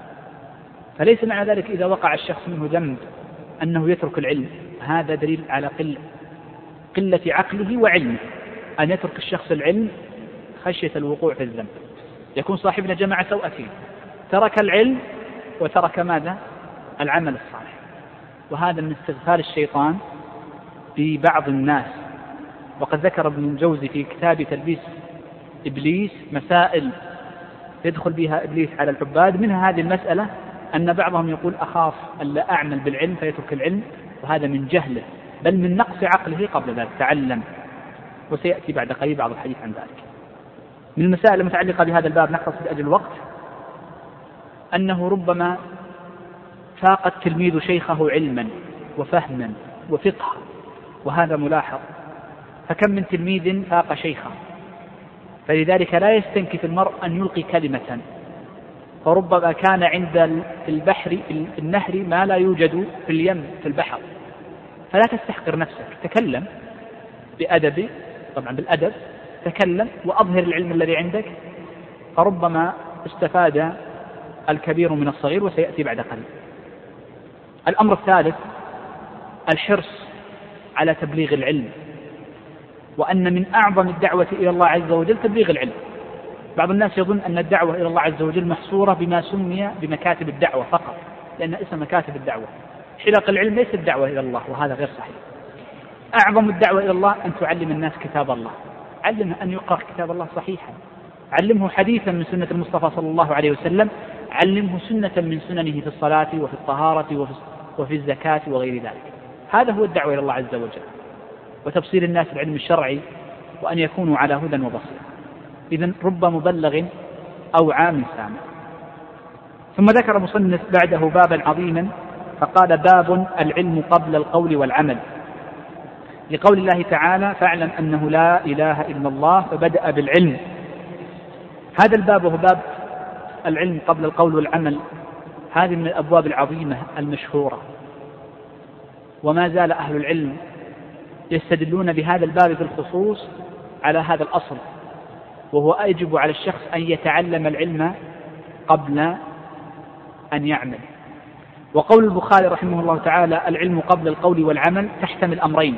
[SPEAKER 1] فليس معنى ذلك إذا وقع الشخص منه ذنب أنه يترك العلم، هذا دليل على قلة قلة عقله وعلمه، أن يترك الشخص العلم خشية الوقوع في الذنب. يكون صاحبنا جمع سوءتين، ترك العلم وترك ماذا؟ العمل الصالح. وهذا من استغفال الشيطان ببعض الناس. وقد ذكر ابن الجوزي في كتاب تلبيس إبليس مسائل يدخل بها إبليس على العباد، منها هذه المسألة أن بعضهم يقول أخاف أن لا أعمل بالعلم فيترك العلم، وهذا من جهله بل من نقص عقله قبل ذلك، تعلم. وسيأتي بعد قليل بعض الحديث عن ذلك. من المسائل المتعلقة بهذا الباب نختص لأجل الوقت أنه ربما فاق التلميذ شيخه علما وفهما وفقها، وهذا ملاحظ، فكم من تلميذ فاق شيخه، فلذلك لا يستنكف المرء أن يلقي كلمة، فربما كان عند البحر في النهر ما لا يوجد في اليم في البحر، فلا تستحقر نفسك، تكلم بأدب، طبعا بالأدب تكلم وأظهر العلم الذي عندك، فربما استفاد الكبير من الصغير، وسيأتي بعد قليل. الأمر الثالث الحرص على تبليغ العلم، وأن من أعظم الدعوة إلى الله عز وجل تبليغ العلم. بعض الناس يظن أن الدعوة إلى الله عز وجل محصورة بما سمي بمكاتب الدعوة فقط، لأن اسم مكاتب الدعوة حلق العلم ليس الدعوة إلى الله، وهذا غير صحيح. أعظم الدعوة إلى الله أن تعلم الناس كتاب الله، علمه أن يقرأ كتاب الله صحيحا، علمه حديثا من سنة المصطفى صلى الله عليه وسلم، علمه سنة من سننه في الصلاة وفي الطهارة وفي الزكاة وغير ذلك. هذا هو الدعوة إلى الله عز وجل، وتبصير الناس العلم الشرعي، وأن يكونوا على هدى وبصيرة. إذن رب مبلغ أو عام سامع. ثم ذكر مصنف بعده بابا عظيما فقال: باب العلم قبل القول والعمل، لقول الله تعالى: فاعلم أنه لا إله إلا الله، فبدأ بالعلم. هذا الباب هو باب العلم قبل القول والعمل، هذه من الأبواب العظيمة المشهورة، وما زال أهل العلم يستدلون بهذا الباب بالخصوص على هذا الأصل، وهو يجب على الشخص أن يتعلم العلم قبل أن يعمل. وقول البخاري رحمه الله تعالى: العلم قبل القول والعمل تحتمل أمرين.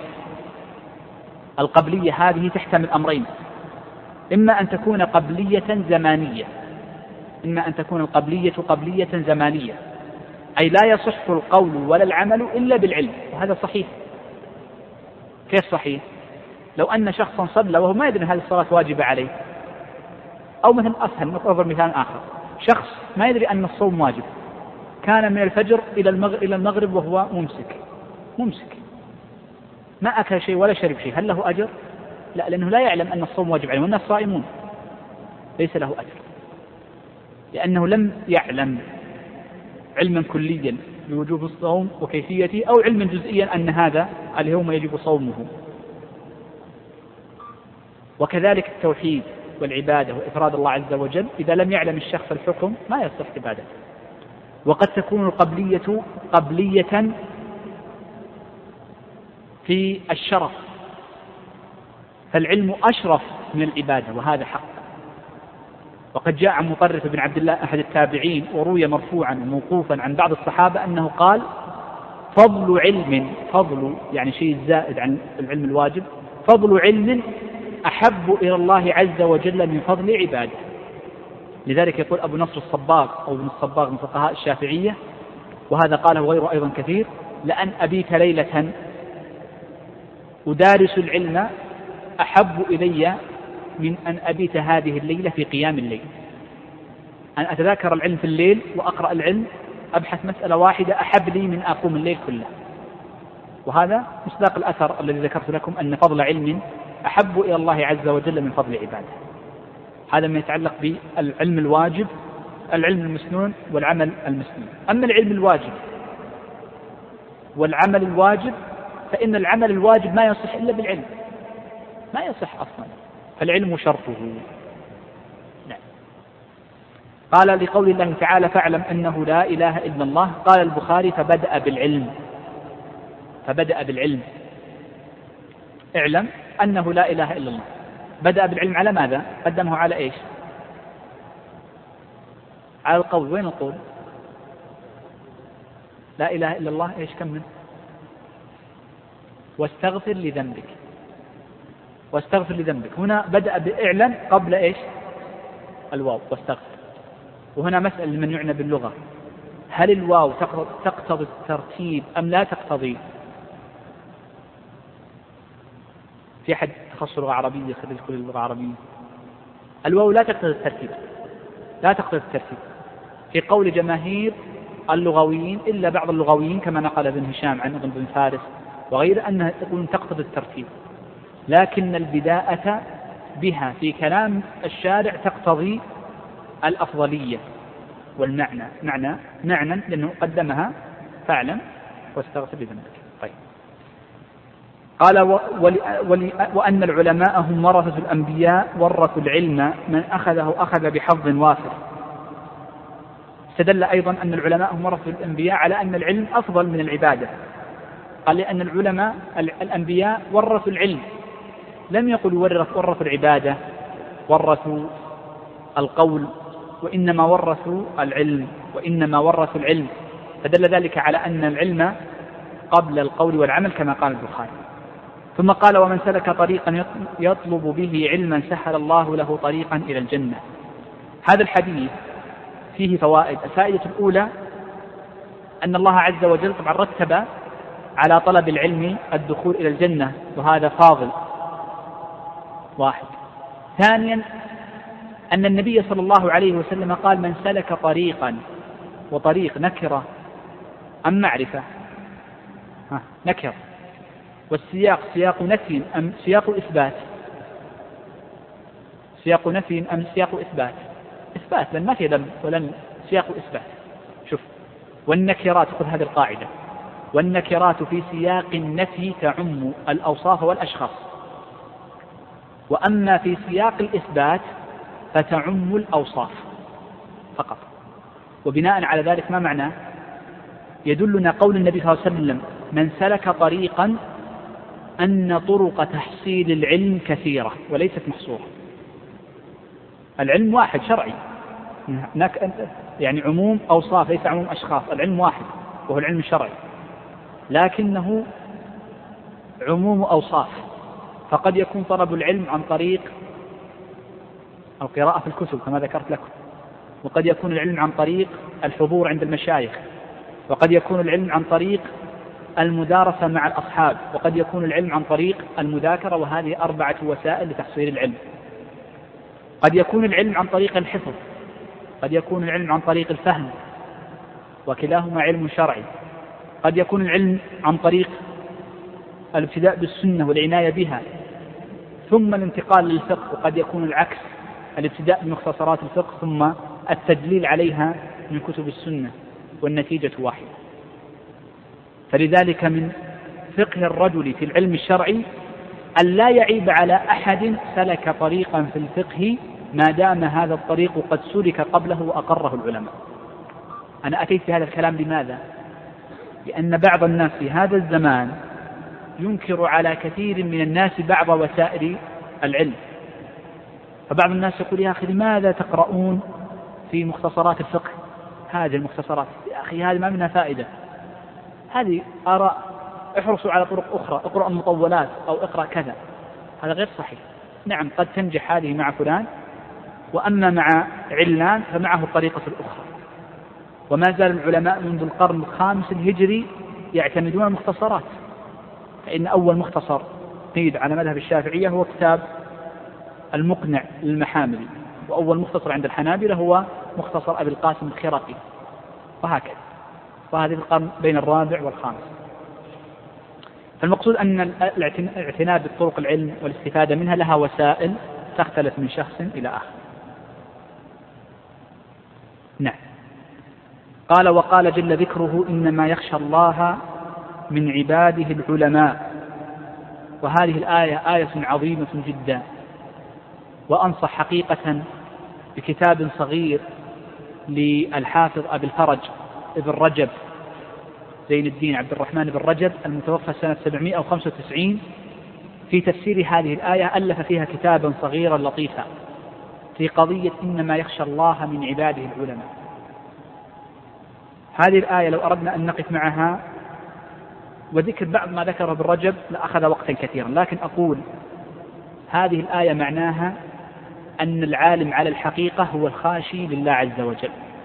[SPEAKER 1] القبلية هذه تحتمل أمرين، إما أن تكون قبلية زمانية، إما أن تكون القبلية قبلية زمانية، أي لا يصح القول ولا العمل إلا بالعلم، وهذا صحيح. كيف صحيح؟ لو أن شخصا صلى وهو ما يدري هذه الصلاة واجبة عليه، أو مثل أسهل نضرب مثال آخر، شخص ما يدري أن الصوم واجب، كان من الفجر إلى المغرب وهو ممسك ممسك ما أكل شيء ولا شرب شيء، هل له أجر؟ لا، لأنه لا يعلم أن الصوم واجب عليه، والناس صائمون، ليس له أجر، لأنه لم يعلم علما كليا بوجوب الصوم وكيفيته، أو علما جزئيا أن هذا اليوم يجب صومه. وكذلك التوحيد والعبادة وإفراد الله عز وجل، إذا لم يعلم الشخص الحكم ما يصح عبادته. وقد تكون القبلية قبلية في الشرف، فالعلم أشرف من العبادة، وهذا حق. وقد جاء عن مطرف بن عبد الله أحد التابعين، وروي مرفوعا وموقوفا عن بعض الصحابة أنه قال: فضل علم، فضل يعني شيء زائد عن العلم الواجب، فضل علم أحب إلى الله عز وجل من فضل عباده. لذلك يقول أبو نصر الصباغ أو ابن الصباغ من فقهاء الشافعية، وهذا قاله غيره أيضا كثير: لأن أبيت ليلة أدارس العلم أحب إلي من أن أبيت هذه الليلة في قيام الليل. أن أتذاكر العلم في الليل وأقرأ العلم، أبحث مسألة واحدة، أحب لي من أقوم الليل كله. وهذا مصداق الأثر الذي ذكرت لكم، أن فضل علم أحب إلى الله عز وجل من فضل عباده. هذا ما يتعلق بالعلم الواجب، العلم المسنون والعمل المسنون. أما العلم الواجب والعمل الواجب، فإن العمل الواجب ما يصح إلا بالعلم، ما يصح أصلا. فالعلم شرطه. نعم. قال لقول الله تعالى فاعلم أنه لا إله إلا الله، قال البخاري فبدأ بالعلم، فبدأ بالعلم، اعلم أنه لا إله إلا الله. بدأ بالعلم على ماذا؟ قدمه على إيش؟ على القول. وين القول؟ لا إله إلا الله إيش كمل؟ واستغفر لذنبك، واستغفر لذنبك. هنا بدأ بإعلن قبل إيش؟ الواو واستغفر. وهنا مسألة لمن يعنى باللغة، هل الواو تقتضي الترتيب أم لا تقتضي؟ في أحد تخصص لغة عربية خريج كل اللغة العربية؟ الواو لا تقتضي الترتيب، لا تقتضي الترتيب في قول جماهير اللغويين إلا بعض اللغويين كما نقل ابن هشام عن ابن بن فارس وغيره أنها تقول تقتضي الترتيب، لكن البداءة بها في كلام الشارع تقتضي الأفضلية والمعنى، معنى معنى لأنه قدمها فاعلم واستغفر لذنبك. طيب. قال وأن العلماء هم ورثة الأنبياء ورثوا العلم من أخذه أخذ بحظ وافر. استدل أيضا أن العلماء هم ورثة الأنبياء على أن العلم أفضل من العبادة. قال لأن العلماء الأنبياء ورثوا العلم، لم يقل ورثوا العبادة ورثوا القول، وإنما ورثوا العلم، وإنما ورثوا العلم، فدل ذلك على أن العلم قبل القول والعمل كما قال البخاري. ثم قال ومن سلك طريقا يطلب به علما سهل الله له طريقا إلى الجنة. هذا الحديث فيه فوائد. الفائدة الأولى أن الله عز وجل طبعا رتب على طلب العلم الدخول إلى الجنة، وهذا فاضل واحد. ثانيا أن النبي صلى الله عليه وسلم قال من سلك طريقا، وطريق نكرة أم معرفة؟ ها نكرة، والسياق سياق نفي أم سياق إثبات؟ سياق نفي أم سياق إثبات؟ إثبات، لأن ما في ذنب ولن سياق إثبات. شوف، والنكرات، خذ هذه القاعدة، والنكرات في سياق النفي تعم الأوصاف والأشخاص، وأما في سياق الإثبات فتعم الأوصاف فقط. وبناء على ذلك ما معنى؟ يدلنا قول النبي صلى الله عليه وسلم من سلك طريقا أن طرق تحصيل العلم كثيرة وليست محصورة. العلم واحد شرعي، يعني عموم أوصاف ليس عموم أشخاص، العلم واحد وهو العلم الشرعي، لكنه عموم أوصاف. فقد يكون طلب العلم عن طريق القراءة في الكتب كما ذكرت لكم، وقد يكون العلم عن طريق الحضور عند المشايخ، وقد يكون العلم عن طريق المدارسة مع الأصحاب، وقد يكون العلم عن طريق المذاكرة، وهذه أربعة وسائل لتحصيل العلم. قد يكون العلم عن طريق الحفظ، قد يكون العلم عن طريق الفهم، وكلاهما علم شرعي. قد يكون العلم عن طريق الابتداء بالسنة والعناية بها ثم الانتقال للفقه، وقد يكون العكس، الابتداء بمختصرات الفقه ثم التدليل عليها من كتب السنة، والنتيجة واحدة. فلذلك من فقه الرجل في العلم الشرعي أن لا يعيب على أحد سلك طريقا في الفقه ما دام هذا الطريق قد سلك قبله وأقره العلماء. أنا أتيت بهذا الكلام لماذا؟ لأن بعض الناس في هذا الزمان ينكر على كثير من الناس بعض وسائل العلم. فبعض الناس يقول يا أخي لماذا تقرؤون في مختصرات الفقه هذه المختصرات؟ يا أخي هذه ما منها فائدة، هذه آراء، احرصوا على طرق أخرى، اقرأ المطولات أو اقرأ كذا. هذا غير صحيح. نعم قد تنجح هذه مع فلان، وأما مع علان فمعه الطريقة الأخرى. وما زال العلماء منذ القرن الخامس الهجري يعتمدون المختصرات، فإن أول مختصر قيد على مذهب الشافعية هو كتاب المقنع للمحاملي، وأول مختصر عند الحنابلة هو مختصر أبي القاسم الخرقي، وهكذا. وهذه القرن بين الرابع والخامس. فالمقصود أن الاعتناء بالطرق العلم والاستفادة منها لها وسائل تختلف من شخص إلى آخر. نعم. قال وقال جل ذكره إنما يخشى الله من عباده العلماء. وهذه الآية آية عظيمة جدا، وأنصح حقيقة بكتاب صغير للحافظ أبي الفرج ابن رجب زين الدين عبد الرحمن بن رجب المتوفى سنة سبعمائة وخمسة وتسعين في تفسير هذه الآية، ألف فيها كتابا صغيرا لطيفا في قضية إنما يخشى الله من عباده العلماء. هذه الآية لو أردنا أن نقف معها وذكر بعض ما ذكره ابن رجب لأخذ وقتا كثيرا، لكن أقول هذه الآية معناها أن العالم على الحقيقة هو الخاشي لله عز وجل،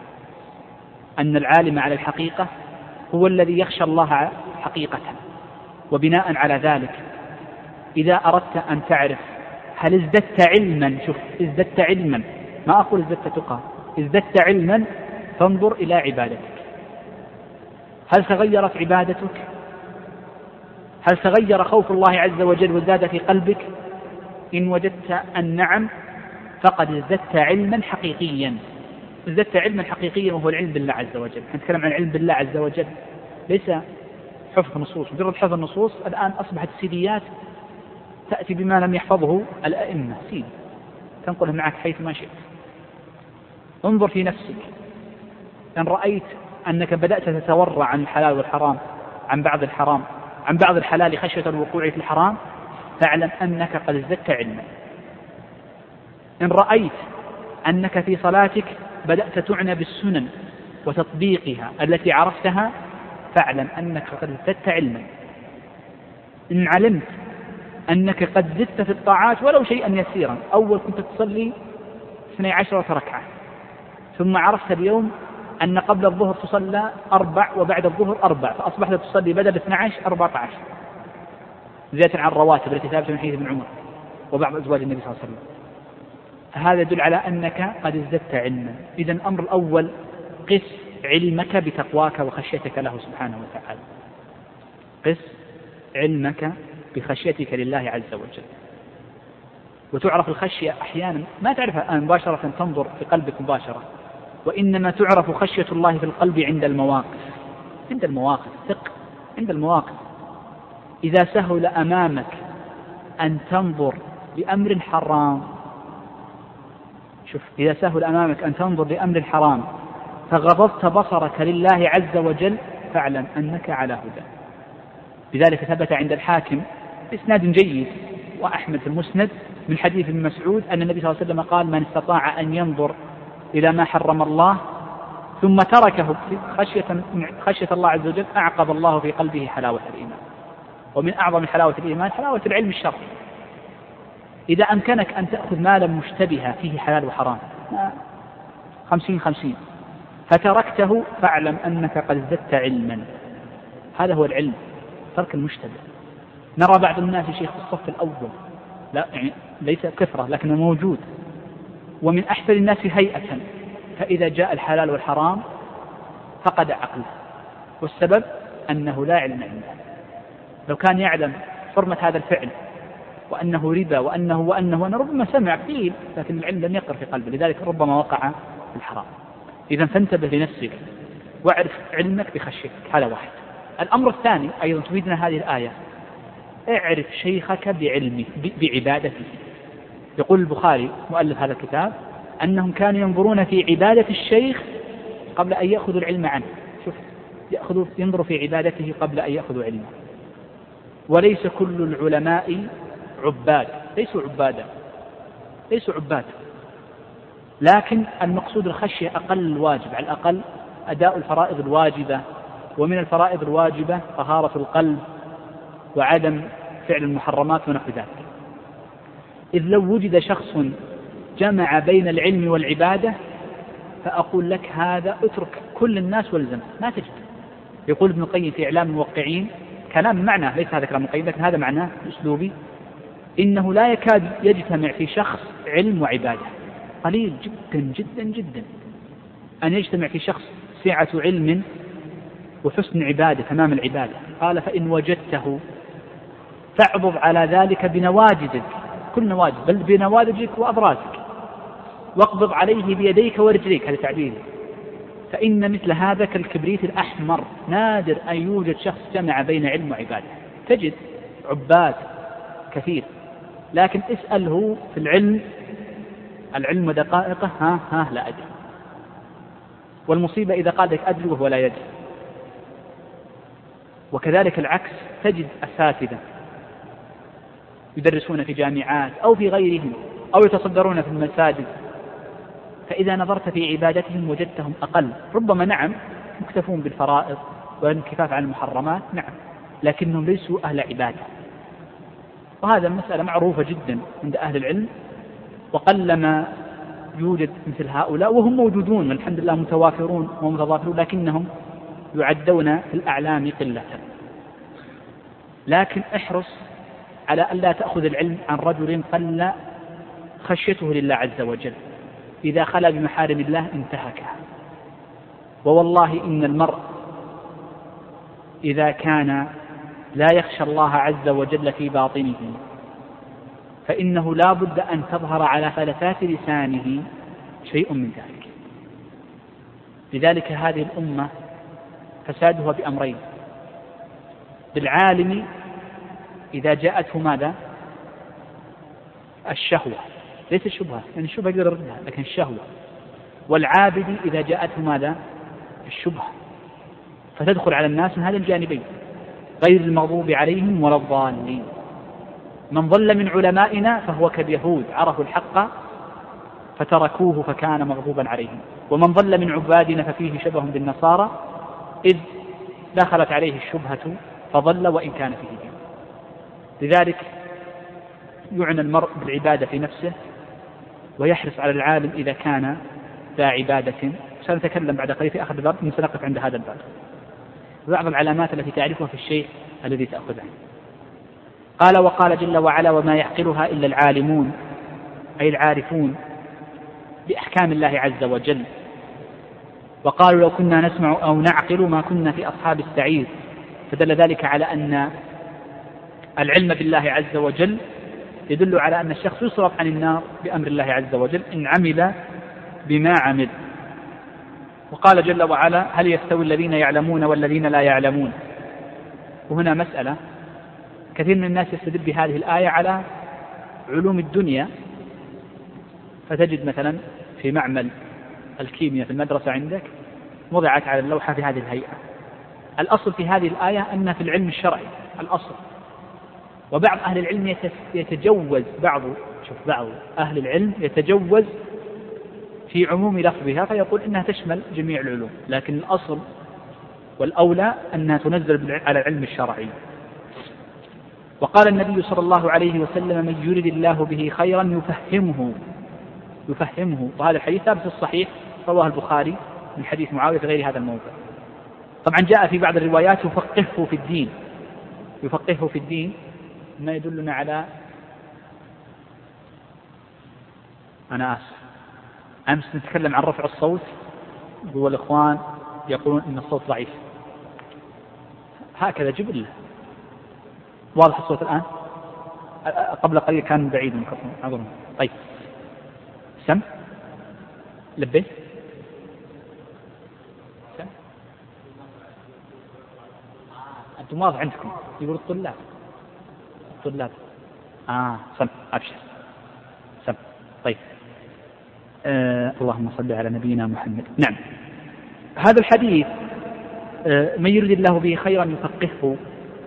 [SPEAKER 1] أن العالم على الحقيقة هو الذي يخشى الله حقيقة. وبناء على ذلك إذا أردت أن تعرف هل ازددت علما، شوف ازددت علما، ما أقول ازددت تقى، ازددت علما، فانظر إلى عبادتك، هل تغيرت عبادتك؟ هل تغير خوف الله عز وجل وزاد في قلبك؟ إن وجدت أن نعم فقد ازددت علما حقيقيا، ازددت علما حقيقيا وهو العلم بالله عز وجل. نتكلم عن العلم بالله عز وجل، ليس حفظ نصوص، مجرد حفظ النصوص. الآن أصبحت السيديات تأتي بما لم يحفظه الأئمة، سيدي تنقله معك حيث ما شئت. انظر في نفسك، إن رأيت أنك بدأت تتورع عن الحلال والحرام، عن بعض الحرام، عن بعض الحلال خشية الوقوع في الحرام، فاعلم أنك قد ازددت علما. إن رأيت أنك في صلاتك بدأت تعنى بالسنن وتطبيقها التي عرفتها، فاعلم أنك قد ازددت علما. إن علمت أنك قد زدت في الطاعات ولو شيئا يسيرا، أول كنت تصلي اثني عشرة ركعة، ثم عرفت اليوم أن قبل الظهر تصلى أربع وبعد الظهر أربع، فأصبحت تصلي بدل اثني عشر أربعة عشر، زيادة عن الرواتب التي ثابتة من حديث ابن عمر وبعض أزواج النبي صلى الله عليه وسلم. هذا يدل على أنك قد ازددت علما. إذا الأمر الأول قس علمك بتقواك وخشيتك له سبحانه وتعالى، قس علمك بخشيتك لله عز وجل. وتعرف الخشية أحيانا ما تعرفها مباشرة تنظر في قلبك مباشرة، وإنما تعرف خشية الله في القلب عند المواقف، عند المواقف ثق عند المواقف. إذا سهل أمامك أن تنظر لأمر حرام، شوف إذا سهل أمامك أن تنظر لأمر حرام فغضضت بصرك لله عز وجل، فاعلم أنك على هدى. لذلك ثبت عند الحاكم إسناد جيد وأحمد في المسند من حديث ابن مسعود أن النبي صلى الله عليه وسلم قال: من استطاع أن ينظر إلى ما حرم الله ثم تركه خشية, خشية الله عز وجل أعقب الله في قلبه حلاوة الإيمان. ومن أعظم حلاوة الإيمان حلاوة العلم الشرعي. إذا أمكنك أن تأخذ مالا مشتبها فيه حلال وحرام خمسين خمسين فتركته، فاعلم أنك قد ازددت علما. هذا هو العلم، ترك المشتبه. نرى بعض الناس شيخ في الصف الأول، لا يعني ليس كثرة لكنه موجود، ومن أحسن الناس هيئة، فإذا جاء الحلال والحرام فقد عقله، والسبب أنه لا علم عنده. لو كان يعلم حرمة هذا الفعل وأنه ربا وأنه وأنه وأنه ربما سمع قيل، لكن العلم لم يقر في قلبه، لذلك ربما وقع في الحرام. إذا فانتبه لنفسك واعرف علمك بخشيتك. هذا واحد. الأمر الثاني أيضا تفيدنا هذه الآية: اعرف شيخك بعلمه بعبادته. يقول البخاري مؤلف هذا الكتاب أنهم كانوا ينظرون في عبادة الشيخ قبل أن يأخذوا العلم عنه. شوف، يأخذوا ينظروا في عبادته قبل أن يأخذوا علمه. وليس كل العلماء عباد، ليسوا عبادا، ليسوا عباد، لكن المقصود الخشية أقل الواجب، على الأقل أداء الفرائض الواجبة. ومن الفرائض الواجبة طهارة القلب وعدم فعل المحرمات ونحو ذلك. إذ لو وجد شخص جمع بين العلم والعبادة فأقول لك هذا اترك كل الناس والزم، ما تجد. يقول ابن القيم في إعلام الموقعين كلام معناه، ليس هذا كلام ابن القيم لكن هذا معناه أسلوبي: إنه لا يكاد يجتمع في شخص علم وعبادة، قليل جدا جدا جدا أن يجتمع في شخص سعة علم وحسن عبادة تمام العبادة. قال: فإن وجدته فاعضض على ذلك بنواجذك، كل نواجذ، بل بنواجذك وأبرازك، واقبض عليه بيديك ورجليك، هذا تعبيري، فإن مثل هذا كالكبريت الأحمر، نادر أن يوجد شخص جمع بين علم وعبادة. تجد عباد كثير، لكن اسأله في العلم العلم ودقائقه ها ها لا أدري. والمصيبة إذا قال لك أدري وهو لا يدري. وكذلك العكس، تجد أساتذة يدرسون في جامعات أو في غيرهم أو يتصدرون في المساجد، فإذا نظرت في عبادتهم وجدتهم أقل، ربما نعم مكتفون بالفرائض والانكفاف عن المحرمات نعم، لكنهم ليسوا أهل عبادة. وهذا المسألة معروفة جدا عند أهل العلم، وقلما يوجد مثل هؤلاء، وهم موجودون والحمد لله متوافرون ومتضافرون، لكنهم يعدون في الأعلام قلة. لكن احرص على أن لا تأخذ العلم عن رجل قل خشيته لله عز وجل، إذا خلا بمحارم الله انتهكها. ووالله إن المرء إذا كان لا يخشى الله عز وجل في باطنه فإنه لا بد أن تظهر على فلتات لسانه شيء من ذلك. لذلك هذه الأمة فسادها بأمرين: بالعالم إذا جاءته ماذا؟ الشهوة، ليس الشبهة، يعني الشبهة يقدر يردها، لكن الشهوة. والعابد إذا جاءته ماذا؟ الشبهة، فتدخل على الناس من هذا الجانبين، غير المغضوب عليهم ولا الضالين. من ضل من علمائنا فهو كاليهود، عرفوا الحق فتركوه فكان مغضوبا عليهم. ومن ضل من عبادنا ففيه شبه بالنصارى إذ دخلت عليه الشبهة فضل وإن كان فيه دين. لذلك يعنى المرء بالعبادة في نفسه ويحرص على العالم إذا كان ذا عبادة. سنتكلم بعد قليل في آخر الباب، سنقف عند هذا الباب بعض العلامات التي تعرفها في الشيء الذي تأخذ عنه. قال: وقال جل وعلا: وما يعقلها إلا العالمون، أي العارفون بأحكام الله عز وجل. وقالوا: لو كنا نسمع أو نعقل ما كنا في أصحاب السعير. فدل ذلك على أن العلم بالله عز وجل يدل على أن الشخص يصرف عن النار بأمر الله عز وجل إن عمل بما عمل. وقال جل وعلا: هل يستوي الذين يعلمون والذين لا يعلمون؟ وهنا مسألة، كثير من الناس يستدل بهذه الآية على علوم الدنيا، فتجد مثلا في معمل الكيمياء في المدرسة عندك وضعت على اللوحة في هذه الهيئة. الأصل في هذه الآية أنها في العلم الشرعي الأصل. وبعض أهل العلم يتجوز بعض شوف بعض أهل العلم يتجوز في عموم لفظها فيقول إنها تشمل جميع العلوم، لكن الأصل والأولى أنها تنزل على العلم الشرعي. وقال النبي صلى الله عليه وسلم: من يرد الله به خيرا يفهمه يفهمه وهذا الحديث ثابت في الصحيح، رواه البخاري من حديث معاوية في غير هذا الموضع. طبعا جاء في بعض الروايات يفقهه في الدين يفقهه في الدين ما يدلنا على أنا آسف أمس نتكلم عن رفع الصوت والإخوان يقولون إن الصوت ضعيف، هكذا جبل. واضح الصوت الآن؟ قبل قليل كان بعيد من. طيب سم لبي سم أنتم واضح عندكم يقول الطلاب الطلاب آه سم أبشر سم. طيب آه اللهم صل على نبينا محمد. نعم، هذا الحديث آه من يرد الله به خيرا يفقهه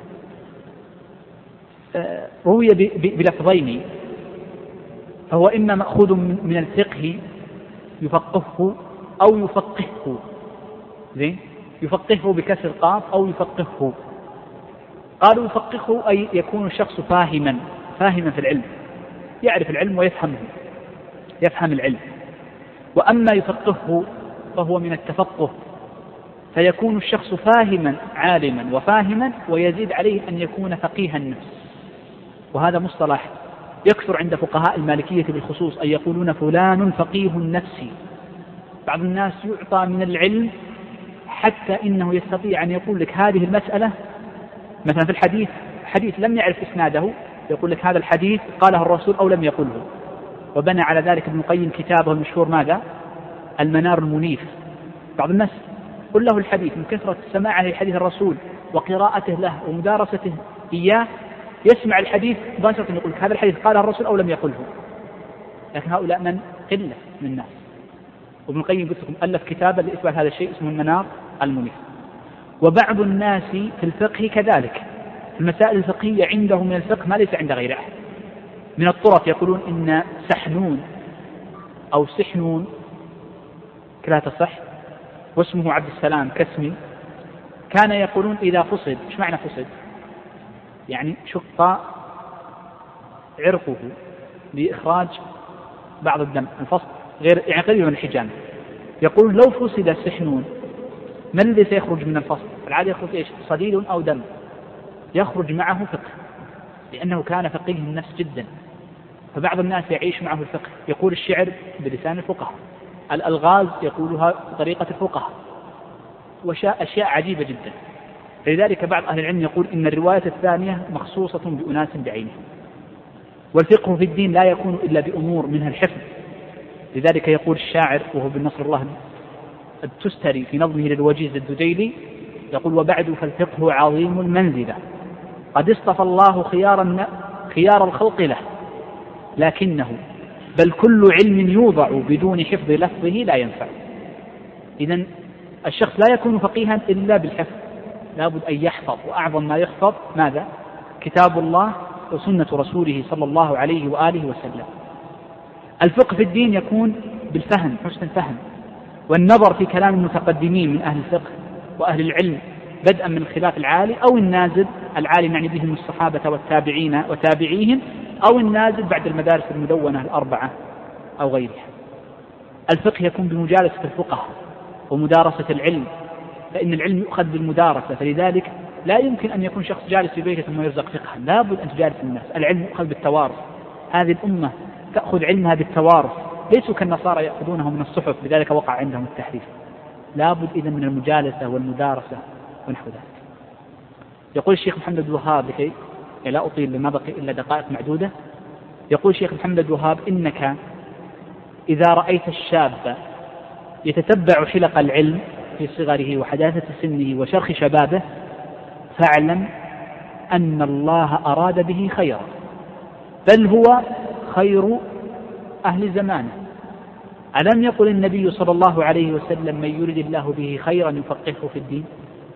[SPEAKER 1] آه روي بلفظين، فهو إما مأخوذ من الفقه يفقهه أو يفقهه، زين، يفقهه بكسر القاف أو يفقهه. قالوا يفقهه أي يكون الشخص فاهما فاهما في العلم، يعرف العلم ويفهمه يفهم العلم. وأما يفقهه فهو من التفقه، فيكون الشخص فاهما عالما وفاهما، ويزيد عليه أن يكون فقيه النفس. وهذا مصطلح يكثر عند فقهاء المالكية بالخصوص، أن يقولون فلان فقيه النفس. بعض الناس يعطى من العلم حتى إنه يستطيع أن يقول لك هذه المسألة مثلا في الحديث، حديث لم يعرف إسناده، يقول لك هذا الحديث قاله الرسول أو لم يقله. وبنى على ذلك ابن القيم كتابه المشهور ماذا؟ المنار المنيف. بعض الناس قل له الحديث من كثرة سماعه لحديث الرسول وقراءته له لكن هؤلاء من قلة من الناس. وابن القيم قلت لكم ألف كتابا لإثبات هذا الشيء اسمه المنار المنير. وبعض الناس في الفقه كذلك، المسائل الفقهية عندهم من الفقه ما ليس عند غيره أحد. من الطرف يقولون إن سحنون أو سحنون كلا تصح واسمه عبد السلام كاسمي، كان يقولون إذا فصد. إيش معنى فصد؟ يعني شق عرقه لإخراج بعض الدم، الفصد غير يعني قريب من الحجامة. يقول لو فصد سحنون ما الذي سيخرج من الفصد؟ العادة يخرج إيش؟ صديد أو دم، يخرج معه فقه، لأنه كان فقيه النفس جدا. فبعض الناس يعيش معه الفقه، يقول الشعر بلسان الفقهاء، الألغاز يقولها بطريقة الفقهاء، وأشياء عجيبة جدا. لذلك بعض أهل العلم يقول إن الرواية الثانية مخصوصة بأناس بعينهم. والفقه في الدين لا يكون إلا بأمور منها الحفظ. لذلك يقول الشاعر وهو بن نصر الله التستري في نظمه للوجيز الدجيلي، يقول وبعد فالفقه عظيم المنزلة قد اصطفى الله خيار, خيار الخلق له، لكنه بل كل علم يوضع بدون حفظ لفظه لا ينفع. إذن الشخص لا يكون فقيها إلا بالحفظ، لابد أن يحفظ، وأعظم ما يحفظ ماذا؟ كتاب الله وسنة رسوله صلى الله عليه وآله وسلم. الفقه في الدين يكون بالفهم، حسن الفهم، والنظر في كلام المتقدمين من أهل الفقه وأهل العلم، بدءا من الخلاف العالي أو النازل. العالي نعني بهم الصحابة والتابعين وتابعيهم، أو النازل بعد المدارس المدونة الأربعة أو غيرها. الفقه يكون بمجالسة الفقهاء ومدارسة العلم، فإن العلم يؤخذ بالمدارسة. فلذلك لا يمكن أن يكون شخص جالس في بيته ثم يرزق فقها، لابد أن تجالس الناس. العلم يؤخذ بالتوارث، هذه الأمة تأخذ علمها بالتوارث، ليسوا كالنصارى يأخذونه من الصحف، لذلك وقع عندهم التحريف. لابد إذن من المجالسة والمدارسة ونحو ذلك. يقول الشيخ محمد الوهاب، لكي لا أطيل لما بقي إلا دقائق معدودة، يقول الشيخ محمد الوهاب إنك إذا رأيت الشاب يتتبع حلق العلم في صغره وحداثة سنه وشرخ شبابه، فاعلم أن الله أراد به خيرا، بل هو خير أهل زمانه. ألم يقل النبي صلى الله عليه وسلم من يرد الله به خيرا يفقهه في الدين؟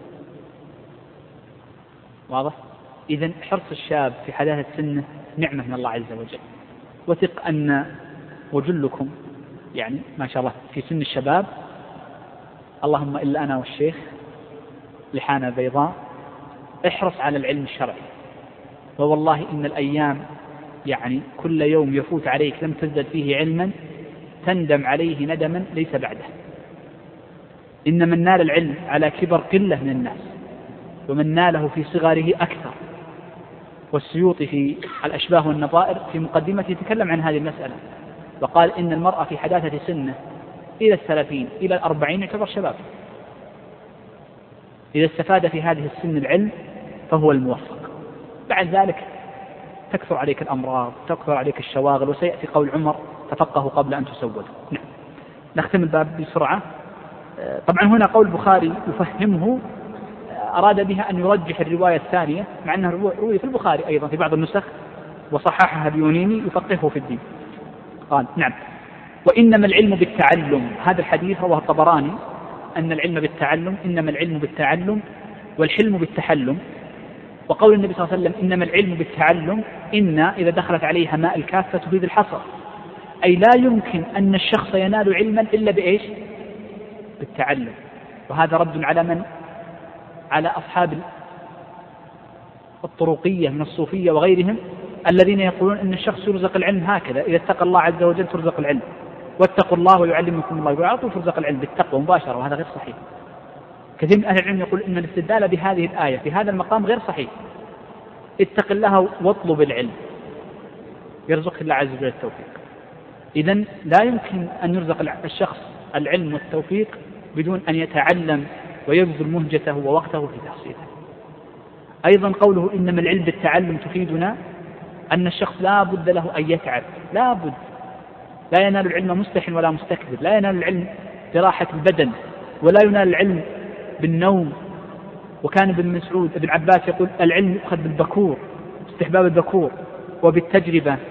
[SPEAKER 1] واضح؟ إذن حرص الشاب في حداثة سنه نعمة من الله عز وجل. وثق أن وجلكم يعني ما شاء الله في سن الشباب، اللهم إلا أنا والشيخ لحانا بيضاء، احرص على العلم الشرعي. ووالله إن الأيام يعني كل يوم يفوت عليك لم تزدد فيه علما تندم عليه ندما ليس بعده. إن من نال العلم على كبر قلة من الناس، ومن ناله في صغره أكثر. والسيوطي في الأشباه والنظائر في مقدمته يتكلم عن هذه المسألة، وقال إن المرأة في حداثة سنه إلى الثلاثين إلى الأربعين يعتبر شباب. إذا استفاد في هذه السن العلم فهو الموفق. بعد ذلك تكثر عليك الأمراض، تكثر عليك الشواغل، وسيأتي قول عمر تفقهوا قبل أن تسودوا. نعم. نختم الباب بسرعة. طبعا هنا قول البخاري يفهمه، أراد بها أن يرجح الرواية الثانية، مع أنها روية في البخاري أيضا في بعض النسخ وصححها اليونيني يفقهه في الدين. قال نعم وإنما العلم بالتعلم. هذا الحديث رواه الطبراني أن العلم بالتعلم، إنما العلم بالتعلم والحلم بالتحلم. وقول النبي صلى الله عليه وسلم إنما العلم بالتعلم، إن إذا دخلت عليها ماء الكافة تفيد الحصر، أي لا يمكن أن الشخص ينال علما إلا بإيش؟ بالتعلم. وهذا رد على من؟ على أصحاب الطرقية من الصوفية وغيرهم الذين يقولون أن الشخص يرزق العلم هكذا، إذا اتقى الله عز وجل ترزق العلم، واتقوا الله ويعلمكم الله، يقول على طول ترزق العلم بالتقوى مباشرة، وهذا غير صحيح. كثير من أهل العلم يقول إن الاستدلال بهذه الآية في هذا المقام غير صحيح. اتق الله واطلب العلم يرزق الله عز وجل التوفيق. إذن لا يمكن أن يرزق الشخص العلم والتوفيق بدون أن يتعلم ويبذل مهجته ووقته في تحصيله. أيضا قوله إنما العلم بالتعلم تفيدنا أن الشخص لا بد له أن يتعب، لا بد. لا ينال العلم مستحن ولا مستكبر، لا ينال العلم براحة البدن، ولا ينال العلم بالنوم. وكان ابن مسعود ابن عباس يقول العلم يؤخذ بالبكور، استحباب البكور، وبالتجربة،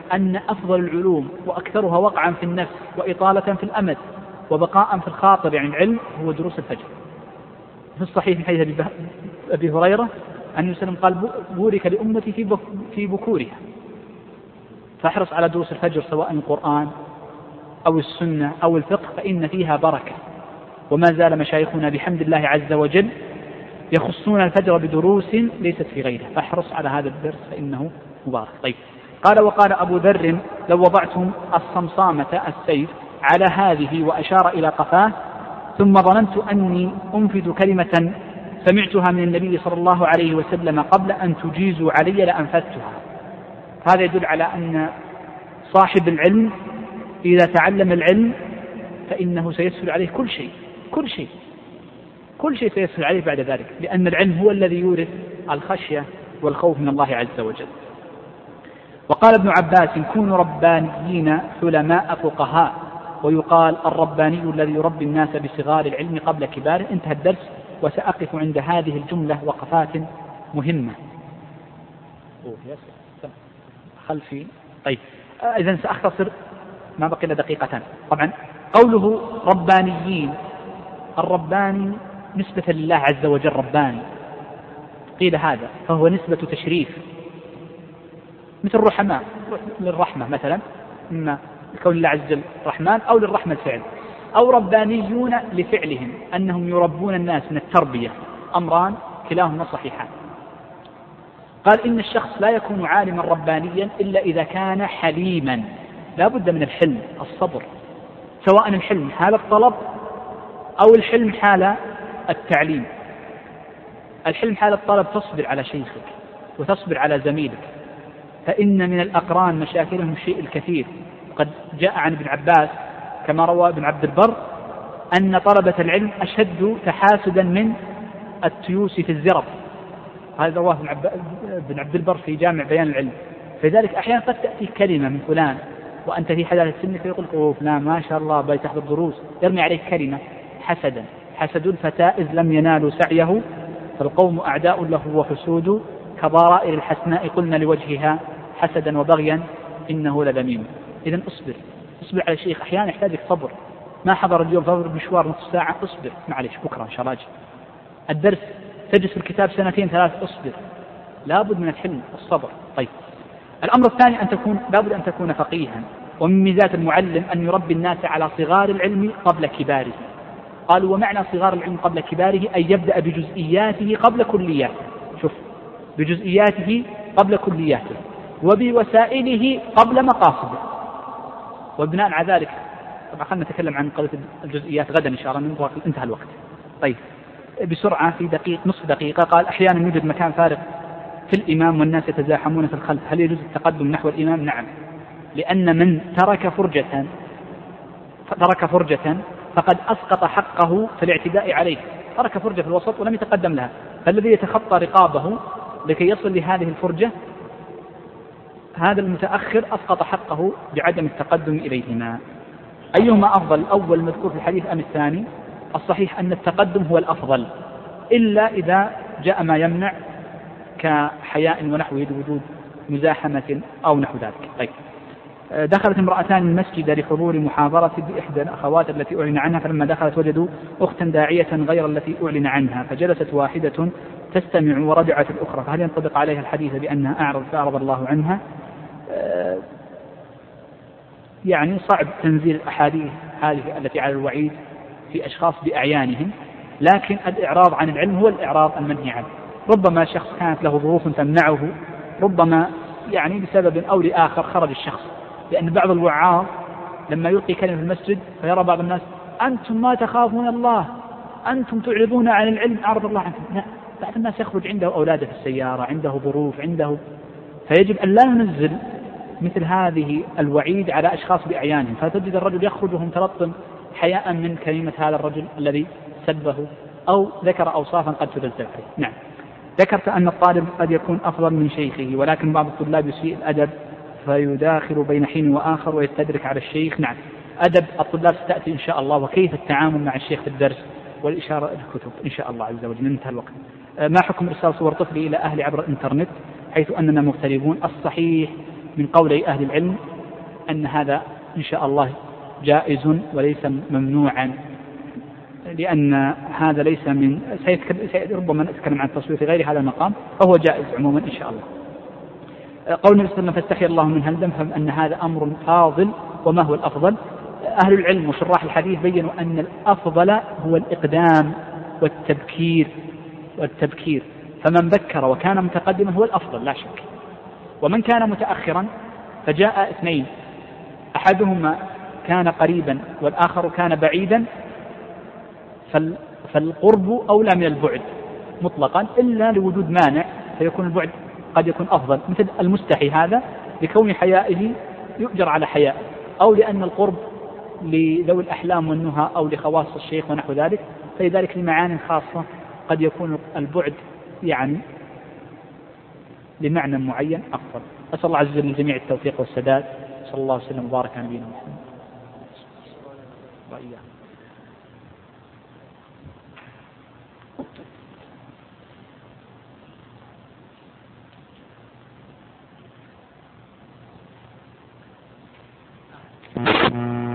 [SPEAKER 1] أن أفضل العلوم وأكثرها وقعا في النفس وإطالة في الأمد وبقاء في الخاطر يعني العلم هو دروس الفجر. في الصحيح من حديث أبي هريرة أن النبي صلى الله عليه وسلم قال بورك لأمتي في في بكورها، فاحرص على دروس الفجر سواء القرآن أو السنة أو الفقه فإن فيها بركة. وما زال مشايخنا بحمد الله عز وجل يخصون الفجر بدروس ليست في غيره، فاحرص على هذا الدرس فإنه مبارك. طيب قال وقال أبو ذر لو وضعتم الصمصامة السيف على هذه وأشار إلى قفاه ثم ظننت أني أنفذ كلمة سمعتها من النبي صلى الله عليه وسلم قبل أن تجيزوا علي لأنفذتها. هذا يدل على أن صاحب العلم إذا تعلم العلم فإنه سيسهل عليه كل شيء كل شيء كل شيء سيسهل عليه بعد ذلك، لأن العلم هو الذي يورث الخشية والخوف من الله عز وجل. وقال ابن عباس كونوا ربانيين حلماء فقهاء، ويقال الرباني الذي يربي الناس بصغار العلم قبل كباره. انتهى الدرس، وسأقف عند هذه الجملة وقفات مهمة. خلفي طيب إذن سأختصر ما بقي إلا دقيقتان. طبعا قوله ربانيين، الرباني نسبة لله عز وجل رباني، قيل هذا فهو نسبة تشريف، مثل رحماء للرحمة مثلا، إما لكون الله عز وجل رحمن أو للرحمة الفعل، أو ربانيون لفعلهم أنهم يربون الناس من التربية، أمران كلاهما صحيحان. قال إن الشخص لا يكون عالما ربانيا إلا إذا كان حليما، لا بد من الحلم الصبر، سواء الحلم حال الطلب أو الحلم حال التعليم. الحلم حال الطلب تصبر على شيخك وتصبر على زميلك، فإن من الأقران مشاكلهم الشيء الكثير. وقد جاء عن ابن عباس كما روى ابن عبد البر أن طلبة العلم أشد تحاسدا من التيوس في الزرب، هذا رواه ابن عبد البر في جامع بيان العلم. فلذلك أحيانا قد تأتي كلمة من فلان وأنت في حداثة سنك فيقول أوه فلان ما شاء الله بيتحضر دروس، يرمي عليك كلمة حسدا. حسد الفتى إذ لم ينالوا سعيه، فالقوم أعداء له وحسود، كضرائر الحسناء قلنا لوجهها حسدا وبغيا إنه لذميم. إذن أصبر أصبر على الشيخ، أحيانا يحتاجك صبر، ما حضر اليوم فضر مشوار نصف ساعة أصبر معلش بكرة إن شاء الله. الدرس تجلس في الكتاب سنتين ثلاث أصبر، لابد من الحلم والصبر. طيب الأمر الثاني أن تكون لابد أن تكون فقيها، ومن ميزات المعلم أن يربي الناس على صغار العلم قبل كباره. قالوا ومعنى صغار العلم قبل كباره أن يبدأ بجزئياته قبل كلياته، شوف بجزئياته قبل كلياته، وبوسائله قبل مقاصده. وبناء على ذلك طبعا خلنا نتكلم عن قضية الجزئيات غدا إن شاء الله، انتهى الوقت. طيب بسرعة في دقيقة نصف دقيقة. قال أحيانا يوجد مكان فارغ في الإمام والناس يتزاحمون في الخلف، هل يجوز التقدم نحو الإمام؟ نعم، لأن من ترك فرجة ترك فرجة فقد أسقط حقه في الاعتداء عليه، ترك فرجة في الوسط ولم يتقدم لها، فالذي يتخطى رقابه لكي يصل لهذه الفرجة هذا المتأخر أسقط حقه بعدم التقدم إليهما. أيهما أفضل، الأول المذكور في الحديث أم الثاني؟ الصحيح أن التقدم هو الأفضل، إلا إذا جاء ما يمنع كحياء ونحوه لوجود مزاحمة أو نحو ذلك. طيب دخلت امرأتان المسجد لحضور محاضرة بإحدى الأخوات التي أعلن عنها، فلما دخلت وجدوا أختا داعية غير التي أعلن عنها، فجلست واحدة تستمع ورجعت الأخرى، فهل ينطبق عليها الحديث بأنها أعرض فأعرض الله عنها؟ يعني صعب تنزيل الأحاديث هذه التي على الوعيد في أشخاص بأعيانهم، لكن الإعراض عن العلم هو الإعراض المنهي عنه. ربما شخص كانت له ظروف تمنعه، ربما يعني بسبب أو لآخر خرج الشخص، لأن بعض الوعاظ لما يلقي كلمة في المسجد فيرى بعض الناس أنتم ما تخافون الله، أنتم تعرضون عن العلم أعرض الله عنكم. لا، بعض الناس يخرج عنده أولاده في السيارة، عنده ظروف، عنده، فيجب أن لا ننزل مثل هذه الوعيد على أشخاص بأعيانهم، فتجد الرجل يخرج وهو متلطم حياء من كلمة هذا الرجل الذي سبه أو ذكر أوصافا قد تنزل عليه. نعم، ذكرت أن الطالب قد يكون أفضل من شيخه، ولكن بعض الطلاب يسيء الأدب فيداخل بين حين وآخر ويستدرك على الشيخ. نعم، أدب الطلاب ستأتي إن شاء الله، وكيف التعامل مع الشيخ في الدرس والإشارة إلى الكتب إن شاء الله عز وجل. انتهى الوقت. ما حكم إرسال صور طفلي إلى أهلي عبر الإنترنت حيث أننا مغتربون؟ الصحيح من قولي أهل العلم أن هذا إن شاء الله جائز وليس ممنوعا، لأن هذا ليس من ربما نتكلم عن التصوير في غير هذا المقام، فهو جائز عموما إن شاء الله. قول النبي صلى الله عليه وسلم فاستحي الله من هلدم، فأن هذا أمر فاضل. وما هو الأفضل؟ أهل العلم وشراح الحديث بيّنوا أن الأفضل هو الإقدام والتبكير والتبكير فمن بكر وكان متقدما هو الأفضل لا شك. ومن كان متأخرا فجاء اثنين أحدهما كان قريبا والآخر كان بعيدا، فالقرب أولى من البعد مطلقا إلا لوجود مانع، فيكون البعد قد يكون أفضل، مثل المستحي هذا لكون حيائه يؤجر على حياء، أو لأن القرب لذوي الأحلام والنهى أو لخواص الشيخ ونحو ذلك، فلذلك لمعان خاصة قد يكون البعد يعني لمعنى معين أفضل. أسأل الله عز وجل للجميع التوفيق والسداد، صلى الله عليه وسلم وبارك على نبينا محمد وإياه.
[SPEAKER 2] Mm-hmm.